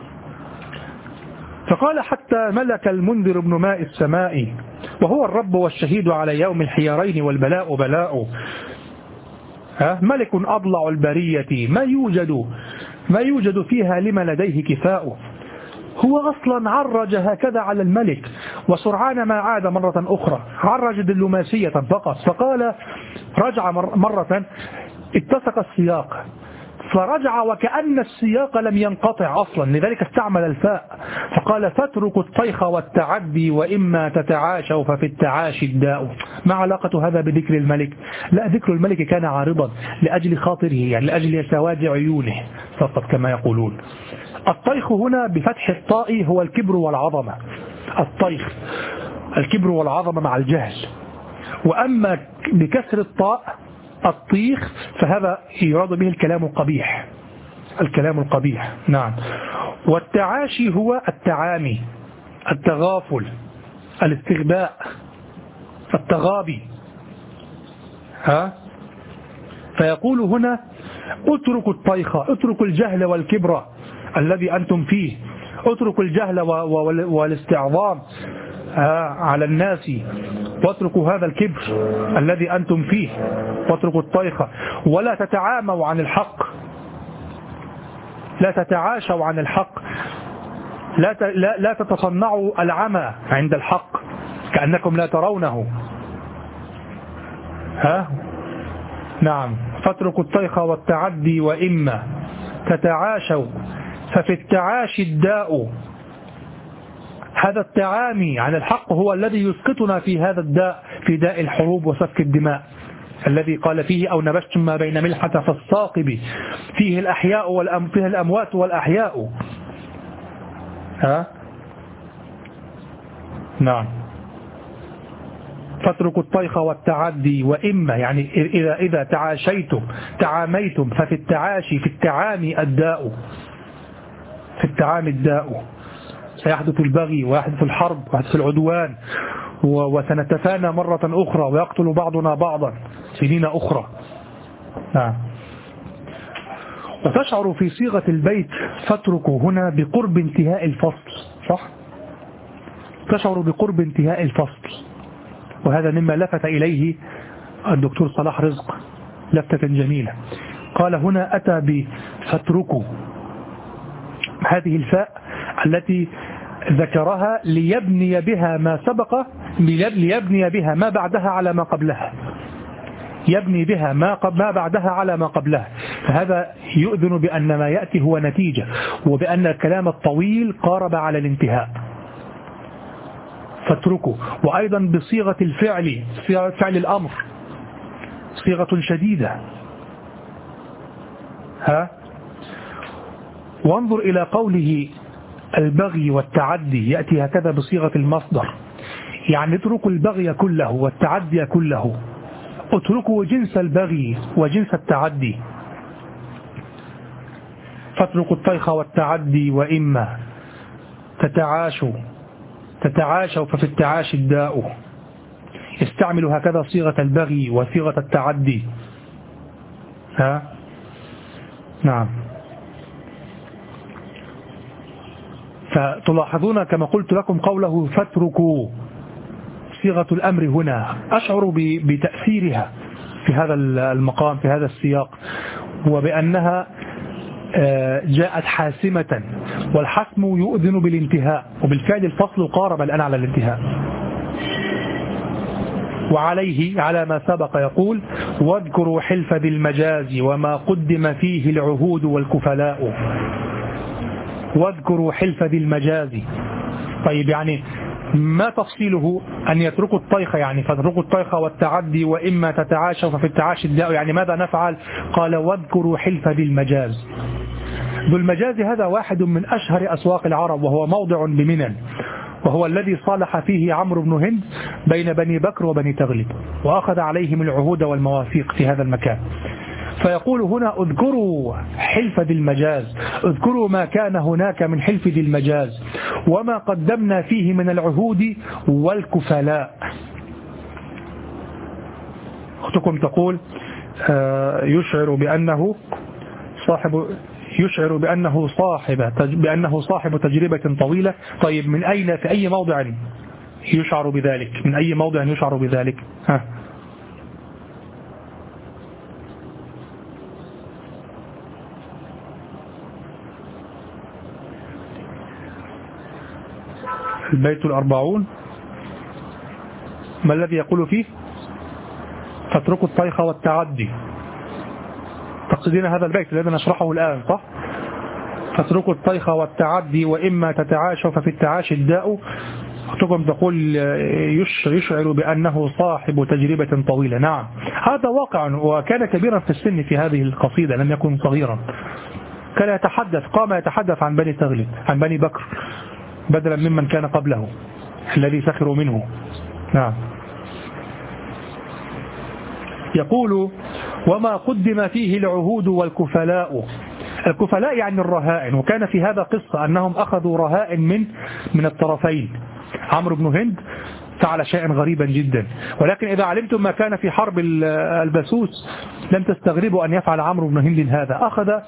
فقال حتى ملك المنذر بن ماء السماء وهو الرب والشهيد على يوم الحيارين والبلاء بلاء. ملك أضلع البرية ما يوجد فيها لما لديه كفاء. هو أصلا عرج هكذا على الملك، وسرعان ما عاد مرة أخرى عرج دبلوماسية فقط. فقال رجع مرة اتسق السياق، فرجع وكأن السياق لم ينقطع أصلا، لذلك استعمل الفاء فقال فاتركوا الطيخ والتعدي وإما تتعاشوا ففي التعاشي الداء. ما علاقة هذا بذكر الملك؟ لا، ذكر الملك كان عارضا لأجل خاطره، يعني لأجل سواد عيونه فقط كما يقولون. الطيخ هنا بفتح الطاء هو الكبر والعظمة، الطيخ الكبر والعظمة مع الجهل. وأما بكسر الطاء الطيخ فهذا يراد به الكلام القبيح، الكلام القبيح. نعم. والتعاشي هو التعامي، التغافل، الاستغباء، التغابي. فيقول هنا اتركوا الطيخ، اتركوا الجهل والكبر الذي أنتم فيه، اتركوا الجهل والاستعظام على الناس، واتركوا هذا الكبر الذي أنتم فيه، واتركوا الطيخ، ولا تتعاموا عن الحق، لا تتعاشوا عن الحق، لا تتصنعوا العمى عند الحق كأنكم لا ترونه. نعم. فاتركوا الطيخ والتعدي وإما تتعاشوا ففي التعاشي الداء. هذا التعامي عن الحق هو الذي يسقطنا في هذا الداء، في داء الحروب وسفك الدماء الذي قال فيه أو نبشتم ما بين ملحة فالصاقب فيه الأحياء فيه الأموات والأحياء. نعم. فاتركوا الطيخ والتعدي وإما، يعني إذا تعاشيتم تعاميتم ففي التعاشي في التعامي الداء، في التعامي الداء. سيحدث البغي ويحدث الحرب ويحدث العدوان وسنتفانى مرة أخرى ويقتل بعضنا بعضا سنين أخرى. وتشعر في صيغة البيت فاتركوا هنا بقرب انتهاء الفصل، صح؟ تشعر بقرب انتهاء الفصل، وهذا مما لفت إليه الدكتور صلاح رزق لفتة جميلة. قال هنا أتى بفاتركوا، هذه الفاء التي ذكرها ليبني بها ما سبق، ليبني بها ما بعدها على ما قبلها، يبني بها ما بعدها على ما قبلها. فهذا يؤذن بأن ما يأتي هو نتيجة، وبأن الكلام الطويل قارب على الانتهاء. فاتركوا. وأيضا بصيغة الفعل، صيغة فعل الأمر، صيغة شديدة. وانظر إلى قوله البغي والتعدي، يأتي هكذا بصيغة المصدر، يعني اتركوا البغي كله والتعدي كله، اتركوا جنس البغي وجنس التعدي. فاتركوا الطيخ والتعدي وإما تتعاشوا ففي التعاشي الداء. استعملوا هكذا صيغة البغي وصيغة التعدي. نعم. فتلاحظون كما قلت لكم قوله فاتركوا، صيغة الأمر هنا أشعر بتأثيرها في هذا المقام، في هذا السياق، وبأنها جاءت حاسمة، والحسم يؤذن بالانتهاء، وبالفعل الفصل قارب الآن على الانتهاء. وعليه على ما سبق يقول واذكروا حلف ذي المجاز وما قدم فيه العهود والكفلاء. واذكروا حلف ذي المجاز. طيب يعني ما تفصيله أن يتركوا الطيخ، يعني فاتركوا الطيخ والتعدي وإما تتعاشوا ففي التعاشي الداء، يعني ماذا نفعل؟ قال واذكروا حلف ذي المجاز. ذو المجاز هذا واحد من أشهر أسواق العرب، وهو موضع بمنن، وهو الذي صالح فيه عمرو بن هند بين بني بكر وبني تغلب، وأخذ عليهم العهود والمواثيق في هذا المكان. فيقول هنا اذكروا حلف ذي المجاز، اذكروا ما كان هناك من حلف ذي المجاز وما قدمنا فيه من العهود والكفلاء. أختكم تقول يشعر بأنه صاحب تجربة طويلة. طيب من أين، في أي موضع يشعر بذلك؟ من أي موضع يشعر بذلك؟ البيت 40 ما الذي يقول فيه؟ فاتركوا الطيخ والتعدي. تقصدين هذا البيت الذي نشرحه الآن صح؟ فاتركوا الطيخ والتعدي وإما تتعاشوا ففي التعاشي الداء. أختكم تقول يشعر بأنه صاحب تجربة طويلة. نعم هذا واقع، وكان كبيرا في السن في هذه القصيدة، لم يكن صغيرا. كان يتحدث، قام يتحدث عن بني تغلب، عن بني بكر، بدلا ممن كان قبله الذي سخروا منه. نعم. يقول وما قدم فيه العهود والكفلاء. الكفلاء يعني الرهائن، وكان في هذا قصة أنهم أخذوا رهائن من الطرفين. عمرو بن هند فعل شيئا غريبا جدا، ولكن إذا علمتم ما كان في حرب البسوس لم تستغربوا أن يفعل عمرو بن هند هذا.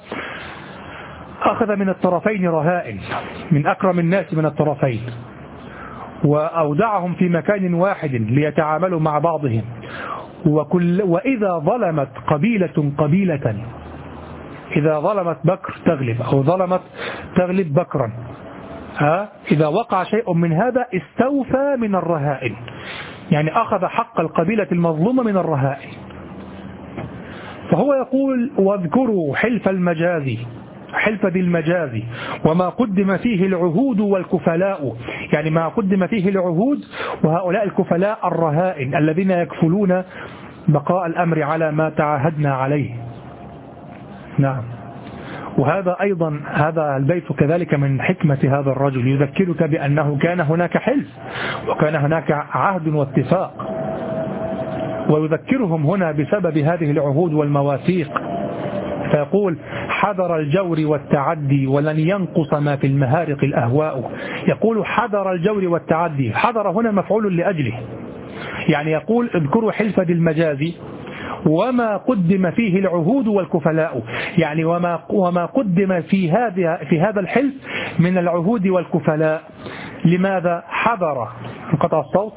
أخذ من الطرفين رهائن، من أكرم الناس من الطرفين، وأودعهم في مكان واحد ليتعاملوا مع بعضهم. وإذا ظلمت قبيلة، إذا ظلمت بكر تغلب أو ظلمت تغلب بكرا، إذا وقع شيء من هذا استوفى من الرهائن، يعني أخذ حق القبيلة المظلومة من الرهائن. فهو يقول واذكروا حلف ذي المجاز وما قدم فيه العهود والكفلاء، يعني ما قدم فيه العهود، وهؤلاء الكفلاء الرهائن الذين يكفلون بقاء الأمر على ما تعاهدنا عليه. نعم. وهذا أيضا هذا البيت كذلك من حكمة هذا الرجل، يذكرك بأنه كان هناك حلف وكان هناك عهد واتفاق، ويذكرهم هنا بسبب هذه العهود والمواثيق. فيقول حذر الجور والتعدي ولن ينقص ما في المهارق الأهواء. يقول حذر الجور والتعدي، حذر هنا مفعول لأجله، يعني يقول اذكروا حلف ذي المجاز وما قدم فيه العهود والكفلاء، يعني وما قدم في هذا الحلف من العهود والكفلاء. لماذا حذر؟ انقطع الصوت.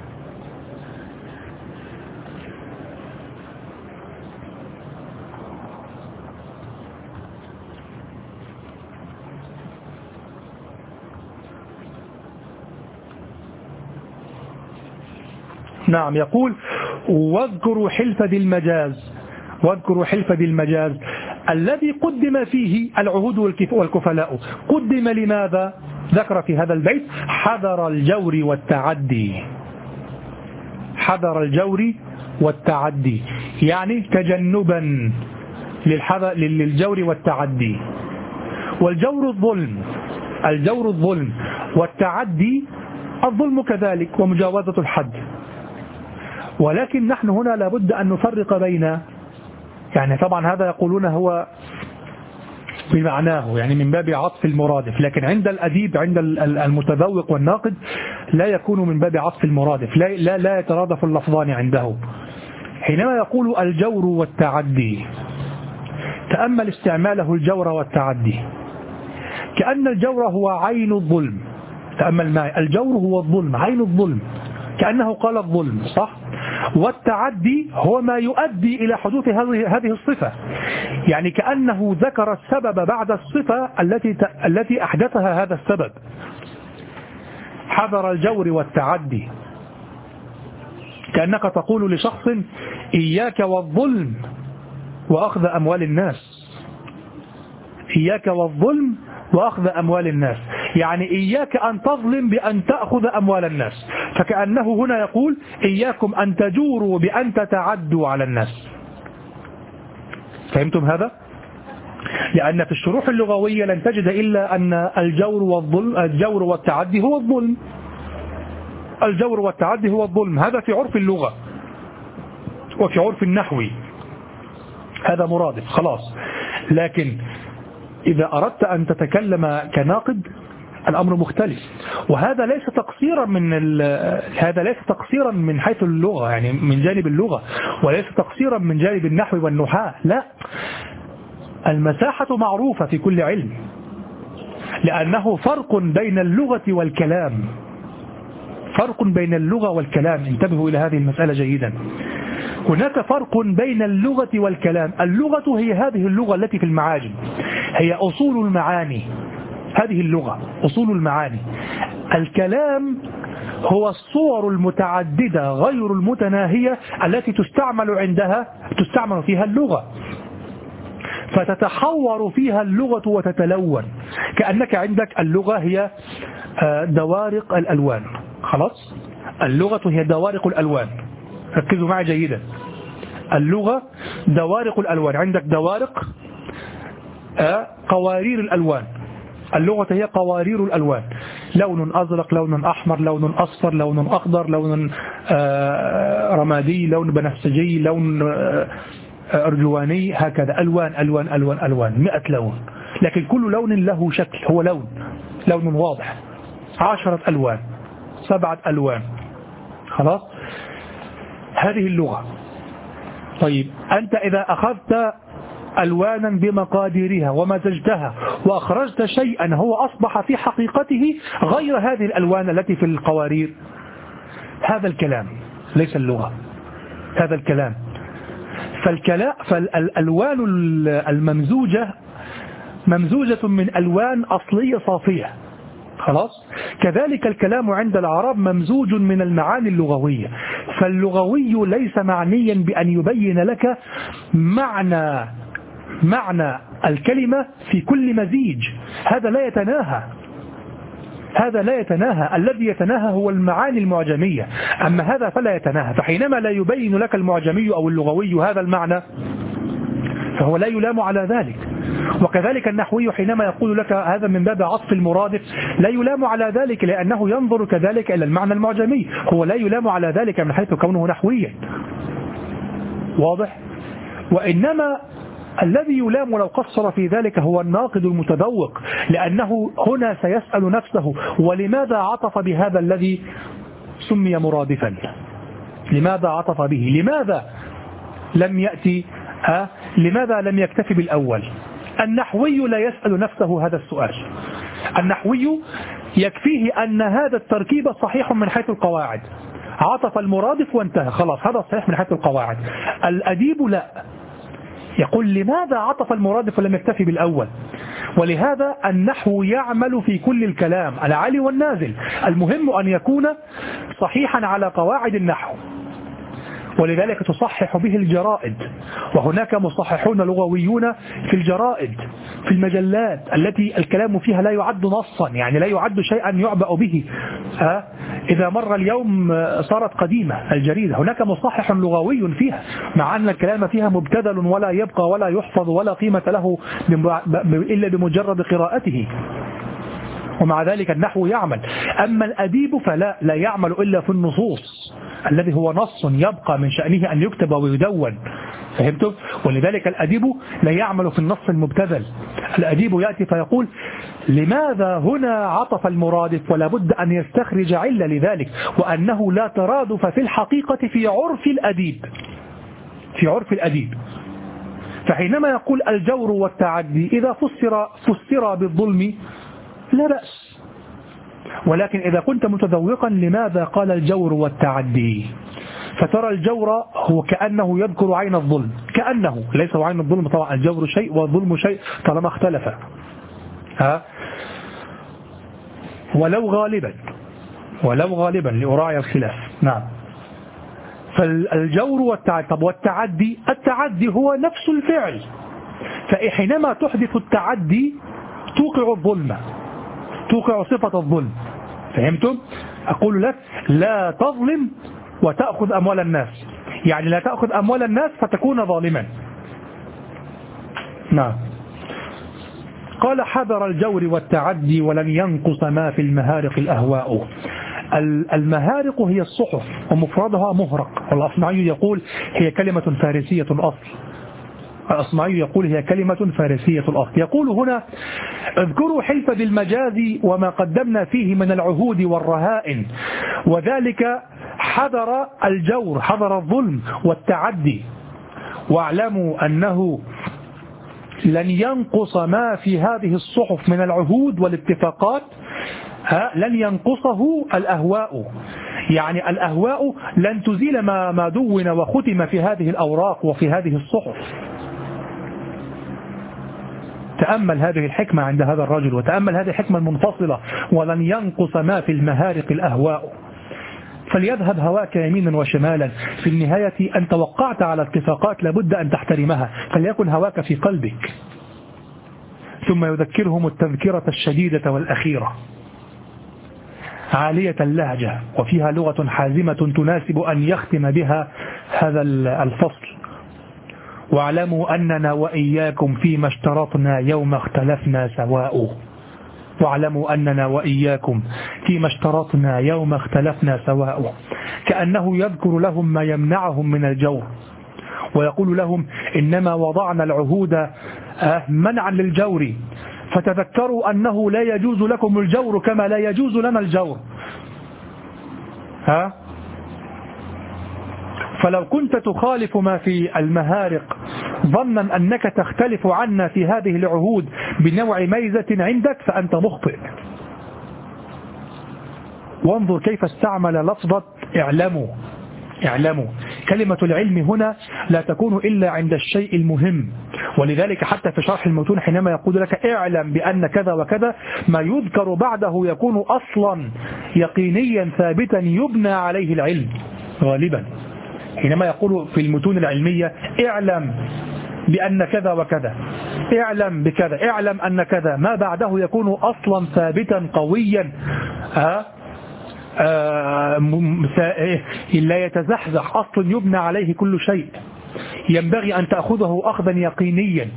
نعم. يقول واذكروا حلف ذي المجاز الذي قدم فيه العهود والكفلاء. قدم لماذا؟ ذكر في هذا البيت حذر الجور والتعدي، يعني تجنبا للجور والتعدي. والجور الظلم، والتعدي الظلم كذلك ومجاوزة الحد. ولكن نحن هنا لابد أن نفرق بين، يعني طبعا هذا يقولون هو بمعناه، يعني من باب عطف المرادف، لكن عند الأديب، عند المتذوق والناقد لا يكون من باب عطف المرادف، لا يترادف اللفظان عنده. حينما يقول الجور والتعدي تأمل استعماله الجور والتعدي، كأن الجور هو عين الظلم. تأمل معي، الجور هو الظلم، عين الظلم، كأنه قال الظلم صح. والتعدي هو ما يؤدي إلى حدوث هذه الصفة، يعني كأنه ذكر السبب بعد الصفة التي أحدثها هذا السبب. حذر الجور والتعدي، كأنك تقول لشخص إياك والظلم وأخذ أموال الناس، إياك والظلم وأخذ أموال الناس، يعني إياك أن تظلم بأن تأخذ أموال الناس. فكأنه هنا يقول إياكم أن تجوروا بأن تتعدوا على الناس. فهمتم هذا؟ لأن في الشروح اللغوية لن تجد إلا أن الجور والتعدي هو الظلم. الجور والتعدي هو الظلم، هذا في عرف اللغة وفي عرف النحو هذا مرادف خلاص. لكن إذا أردت أن تتكلم كناقد الأمر مختلف، وهذا ليس تقصيرا من حيث اللغة، يعني من جانب اللغة، وليس تقصيرا من جانب النحو والنحاة، لا، المساحة معروفة في كل علم، لأنه فرق بين اللغة والكلام، فرق بين اللغة والكلام. انتبهوا إلى هذه المسألة جيدا. هناك فرق بين اللغة والكلام. اللغة هي هذه اللغة التي في المعاجم، هي أصول المعاني، هذه اللغة أصول المعاني. الكلام هو الصور المتعددة غير المتناهية التي تستعمل فيها اللغة. فتتحور فيها اللغة وتتلون، كأنك عندك اللغة هي دوارق الألوان. خلاص، اللغة هي دوارق الألوان، ركزوا معي جيدا. اللغة دوارق الألوان، عندك دوارق قوارير الألوان. اللغة هي قوارير الألوان، لون أزرق، لون أحمر، لون أصفر، لون أخضر، لون رمادي، لون بنفسجي، لون أرجواني، هكذا ألوان ألوان ألوان ألوان، 100 لون، لكن كل لون له شكل، هو لون واضح. 10 ألوان، 7 ألوان. خلاص، هذه اللغة. طيب أنت إذا أخذت ألوانا بمقاديرها ومزجتها وأخرجت شيئا هو أصبح في حقيقته غير هذه الألوان التي في القوارير، هذا الكلام ليس اللغة، هذا الكلام. فالألوان الممزوجة ممزوجة من ألوان أصلية صافية. خلاص، كذلك الكلام عند العرب ممزوج من المعاني اللغوية. فاللغوي ليس معنيا بأن يبين لك معنى الكلمة في كل مزيج، هذا لا يتناهى، هذا لا يتناهى. الذي يتناهى هو المعاني المعجمية، أما هذا فلا يتناهى. فحينما لا يبين لك المعجمي أو اللغوي هذا المعنى فهو لا يلام على ذلك. وكذلك النحوي حينما يقول لك هذا من باب عطف المرادف لا يلام على ذلك، لأنه ينظر كذلك إلى المعنى المعجمي، هو لا يلام على ذلك من حيث كونه نحويا. واضح؟ وإنما الذي يلام لو قصر في ذلك هو الناقد المتذوق، لأنه هنا سيسأل نفسه ولماذا عطف بهذا الذي سمي مرادفا؟ لماذا عطف به؟ لماذا لم يأتي لماذا لم يكتفي بالأول؟ النحوي لا يسأل نفسه هذا السؤال. النحوي يكفيه أن هذا التركيب صحيح من حيث القواعد، عطف المرادف وانتهى، خلاص هذا صحيح من حيث القواعد. الأديب لا، يقول لماذا عطف المرادف ولم يكتفي بالأول؟ ولهذا النحو يعمل في كل الكلام العالي والنازل، المهم أن يكون صحيحا على قواعد النحو، ولذلك تصحح به الجرائد. وهناك مصححون لغويون في الجرائد، في المجلات التي الكلام فيها لا يعد نصا، يعني لا يعد شيئا يعبأ به، إذا مر اليوم صارت قديمة الجريدة. هناك مصحح لغوي فيها، مع أن الكلام فيها مبتذل ولا يبقى ولا يحفظ ولا قيمة له إلا بمجرد قراءته، ومع ذلك النحو يعمل. أما الأديب فلا، لا يعمل إلا في النصوص الذي هو نص يبقى من شأنه أن يكتب ويدون. فهمتم؟ ولذلك الأديب لا يعمل في النص المبتذل. الأديب يأتي فيقول لماذا هنا عطف المرادف، ولا بد أن يستخرج علة لذلك، وأنه لا ترادف في الحقيقة في عرف الأديب، في عرف الأديب. فحينما يقول الجور والتعدي إذا فسر بالظلم لا بأس، ولكن إذا كنت متذوقا لماذا قال الجور والتعدي؟ فترى الجور هو كأنه يذكر عين الظلم، كأنه ليس عين الظلم طبعا، الجور شيء والظلم شيء طالما اختلف، ولو غالبا لأراعي الخلاف. نعم. فالجور والتعدي. طب والتعدي؟ التعدي هو نفس الفعل، فحينما تحدث التعدي توقع الظلم، توقع صفة الظلم. فهمتم؟ أقول لك لا تظلم وتأخذ أموال الناس، يعني لا تأخذ أموال الناس فتكون ظالما. نعم. قال حذر الجور والتعدي ولن ينقص ما في المهارق الأهواء. المهارق هي الصحف ومفردها مهرق، والأصمعي يقول هي كلمة فارسية الأصل. الأصمعي يقول هي كلمة فارسية الأصل. يقول هنا اذكروا حلف بالمجاز وما قدمنا فيه من العهود والرهائن، وذلك حذر الجور، حذر الظلم والتعدي، واعلموا أنه لن ينقص ما في هذه الصحف من العهود والاتفاقات، لن ينقصه الأهواء، يعني الأهواء لن تزيل ما دون وختم في هذه الأوراق وفي هذه الصحف. تأمل هذه الحكمة عند هذا الرجل، وتأمل هذه الحكمة المنفصلة، ولن ينقص ما في المهارق الأهواء. فليذهب هواك يمينا وشمالا، في النهاية أنت وقعت على اتفاقات لابد أن تحترمها، فليكن هواك في قلبك. ثم يذكرهم التذكرة الشديدة والأخيرة، عالية اللهجة وفيها لغة حازمة تناسب أن يختم بها هذا الفصل. واعلموا أننا وإياكم فيما اشترطنا يوم اختلفنا سواء. واعلموا أننا وإياكم فيما اشترطنا يوم اختلفنا سواء، كأنه يذكر لهم ما يمنعهم من الجور، ويقول لهم إنما وضعنا العهود منعا للجور، فتذكروا أنه لا يجوز لكم الجور كما لا يجوز لنا الجور. فلو كنت تخالف ما في المهارق ظنا أنك تختلف عنا في هذه العهود بنوع ميزة عندك فأنت مخطئ. وانظر كيف استعمل لفظة اعلموا. اعلموا، كلمة العلم هنا لا تكون إلا عند الشيء المهم، ولذلك حتى في شرح المتون حينما يقول لك اعلم بأن كذا وكذا، ما يذكر بعده يكون أصلا يقينيا ثابتا يبنى عليه العلم غالبا. حينما يقول في المتون العلمية اعلم بأن كذا وكذا، اعلم بكذا، اعلم أن كذا، ما بعده يكون أصلا ثابتا قويا لا يتزحزح، أصل يبنى عليه كل شيء، ينبغي أن تأخذه أخذا يقينيا،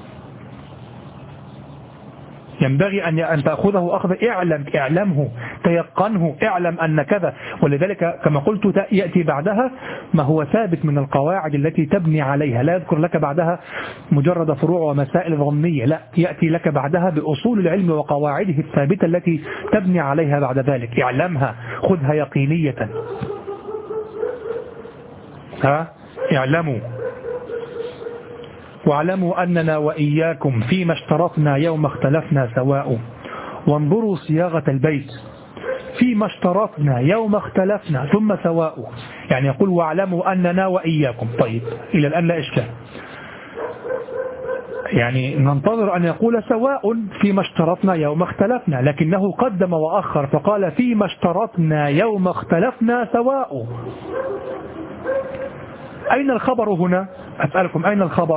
ينبغي أن تأخذه أخذ اعلم، اعلمه، تيقنه، اعلم أن كذا. ولذلك كما قلت يأتي بعدها ما هو ثابت من القواعد التي تبني عليها، لا يذكر لك بعدها مجرد فروع ومسائل ظنية، لا، يأتي لك بعدها بأصول العلم وقواعده الثابتة التي تبني عليها بعد ذلك. اعلمها، خذها يقينية. اعلموا واعلموا أننا وإياكم فيما اشترطنا يوم اختلفنا سواء. وانظروا صياغة البيت، فيما اشترطنا يوم اختلفنا ثم سواء، يعني يقول واعلموا أننا وإياكم. طيب إلى الآن لا إشكال، يعني ننتظر أن يقول سواء فيما اشترطنا يوم اختلفنا، لكنه قدم وأخر فقال فيما اشترطنا يوم اختلفنا سواء. أين الخبر هنا؟ أسألكم أين الخبر؟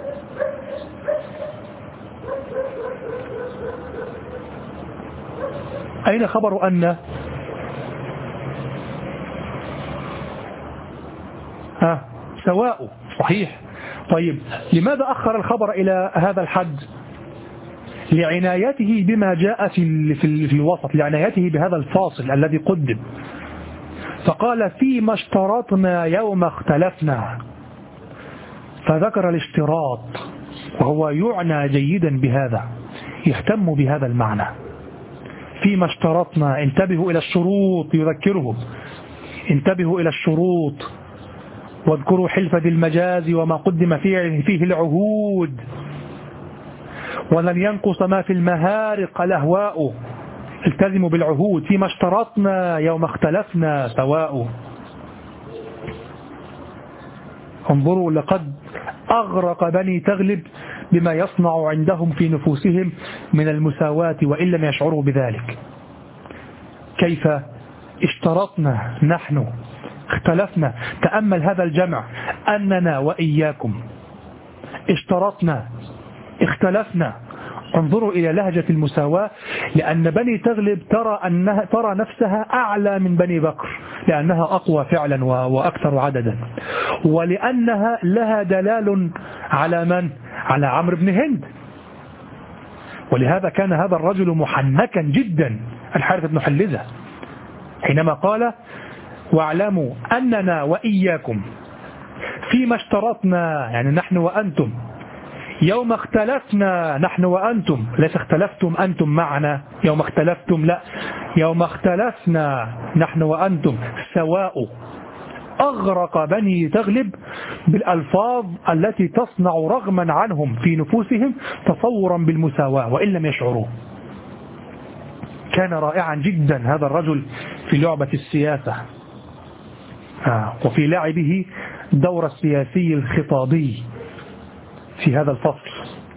أين خبر أن؟ سواء، صحيح. طيب لماذا أخر الخبر إلى هذا الحد؟ لعنايته بما جاء في الوسط، لعنايته بهذا الفاصل الذي قدم، فقال فيما اشترطنا يوم اختلفنا، فذكر الاشتراط، وهو يعنى جيدا بهذا، يهتم بهذا المعنى. فيما اشترطنا، انتبهوا إلى الشروط، يذكرهم انتبهوا إلى الشروط، واذكروا حلف ذي المجاز وما قدم فيه العهود، ولن ينقص ما في المهارق الأهواء، التزموا بالعهود. فيما اشترطنا يوم اختلفنا سواء. انظروا لقد أغرق بني تغلب بما يصنع عندهم في نفوسهم من المساواة وإن لم يشعروا بذلك. كيف اشترطنا نحن اختلفنا، تأمل هذا الجمع، أننا وإياكم اشترطنا اختلفنا. انظروا إلى لهجة المساواة، لأن بني تغلب ترى نفسها أعلى من بني بكر، لأنها أقوى فعلا وأكثر عددا، ولأنها لها دلال على من؟ على عمرو بن هند. ولهذا كان هذا الرجل محنكا جدا، الحارث بن حلزة، حينما قال واعلموا أننا وإياكم فيما اشترطنا، يعني نحن وأنتم، يوم اختلفنا نحن وأنتم، ليس اختلفتم أنتم معنا يوم اختلفتم، لا، يوم اختلفنا نحن وأنتم سواء. أغرق بني تغلب بالألفاظ التي تصنع رغما عنهم في نفوسهم تصورا بالمساواة وإن لم يشعروا. كان رائعا جدا هذا الرجل في لعبة السياسة، وفي لعبه دور السياسي الخطابي في هذا الفصل.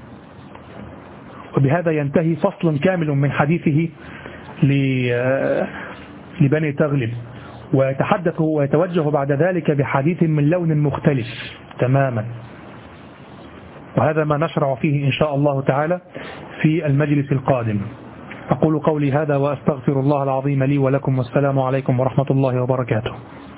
وبهذا ينتهي فصل كامل من حديثه لبني تغلب. ويتحدث ويتوجه بعد ذلك بحديث من لون مختلف تماما. وهذا ما نشرع فيه إن شاء الله تعالى في المجلس القادم. أقول قولي هذا وأستغفر الله العظيم لي ولكم، والسلام عليكم ورحمة الله وبركاته.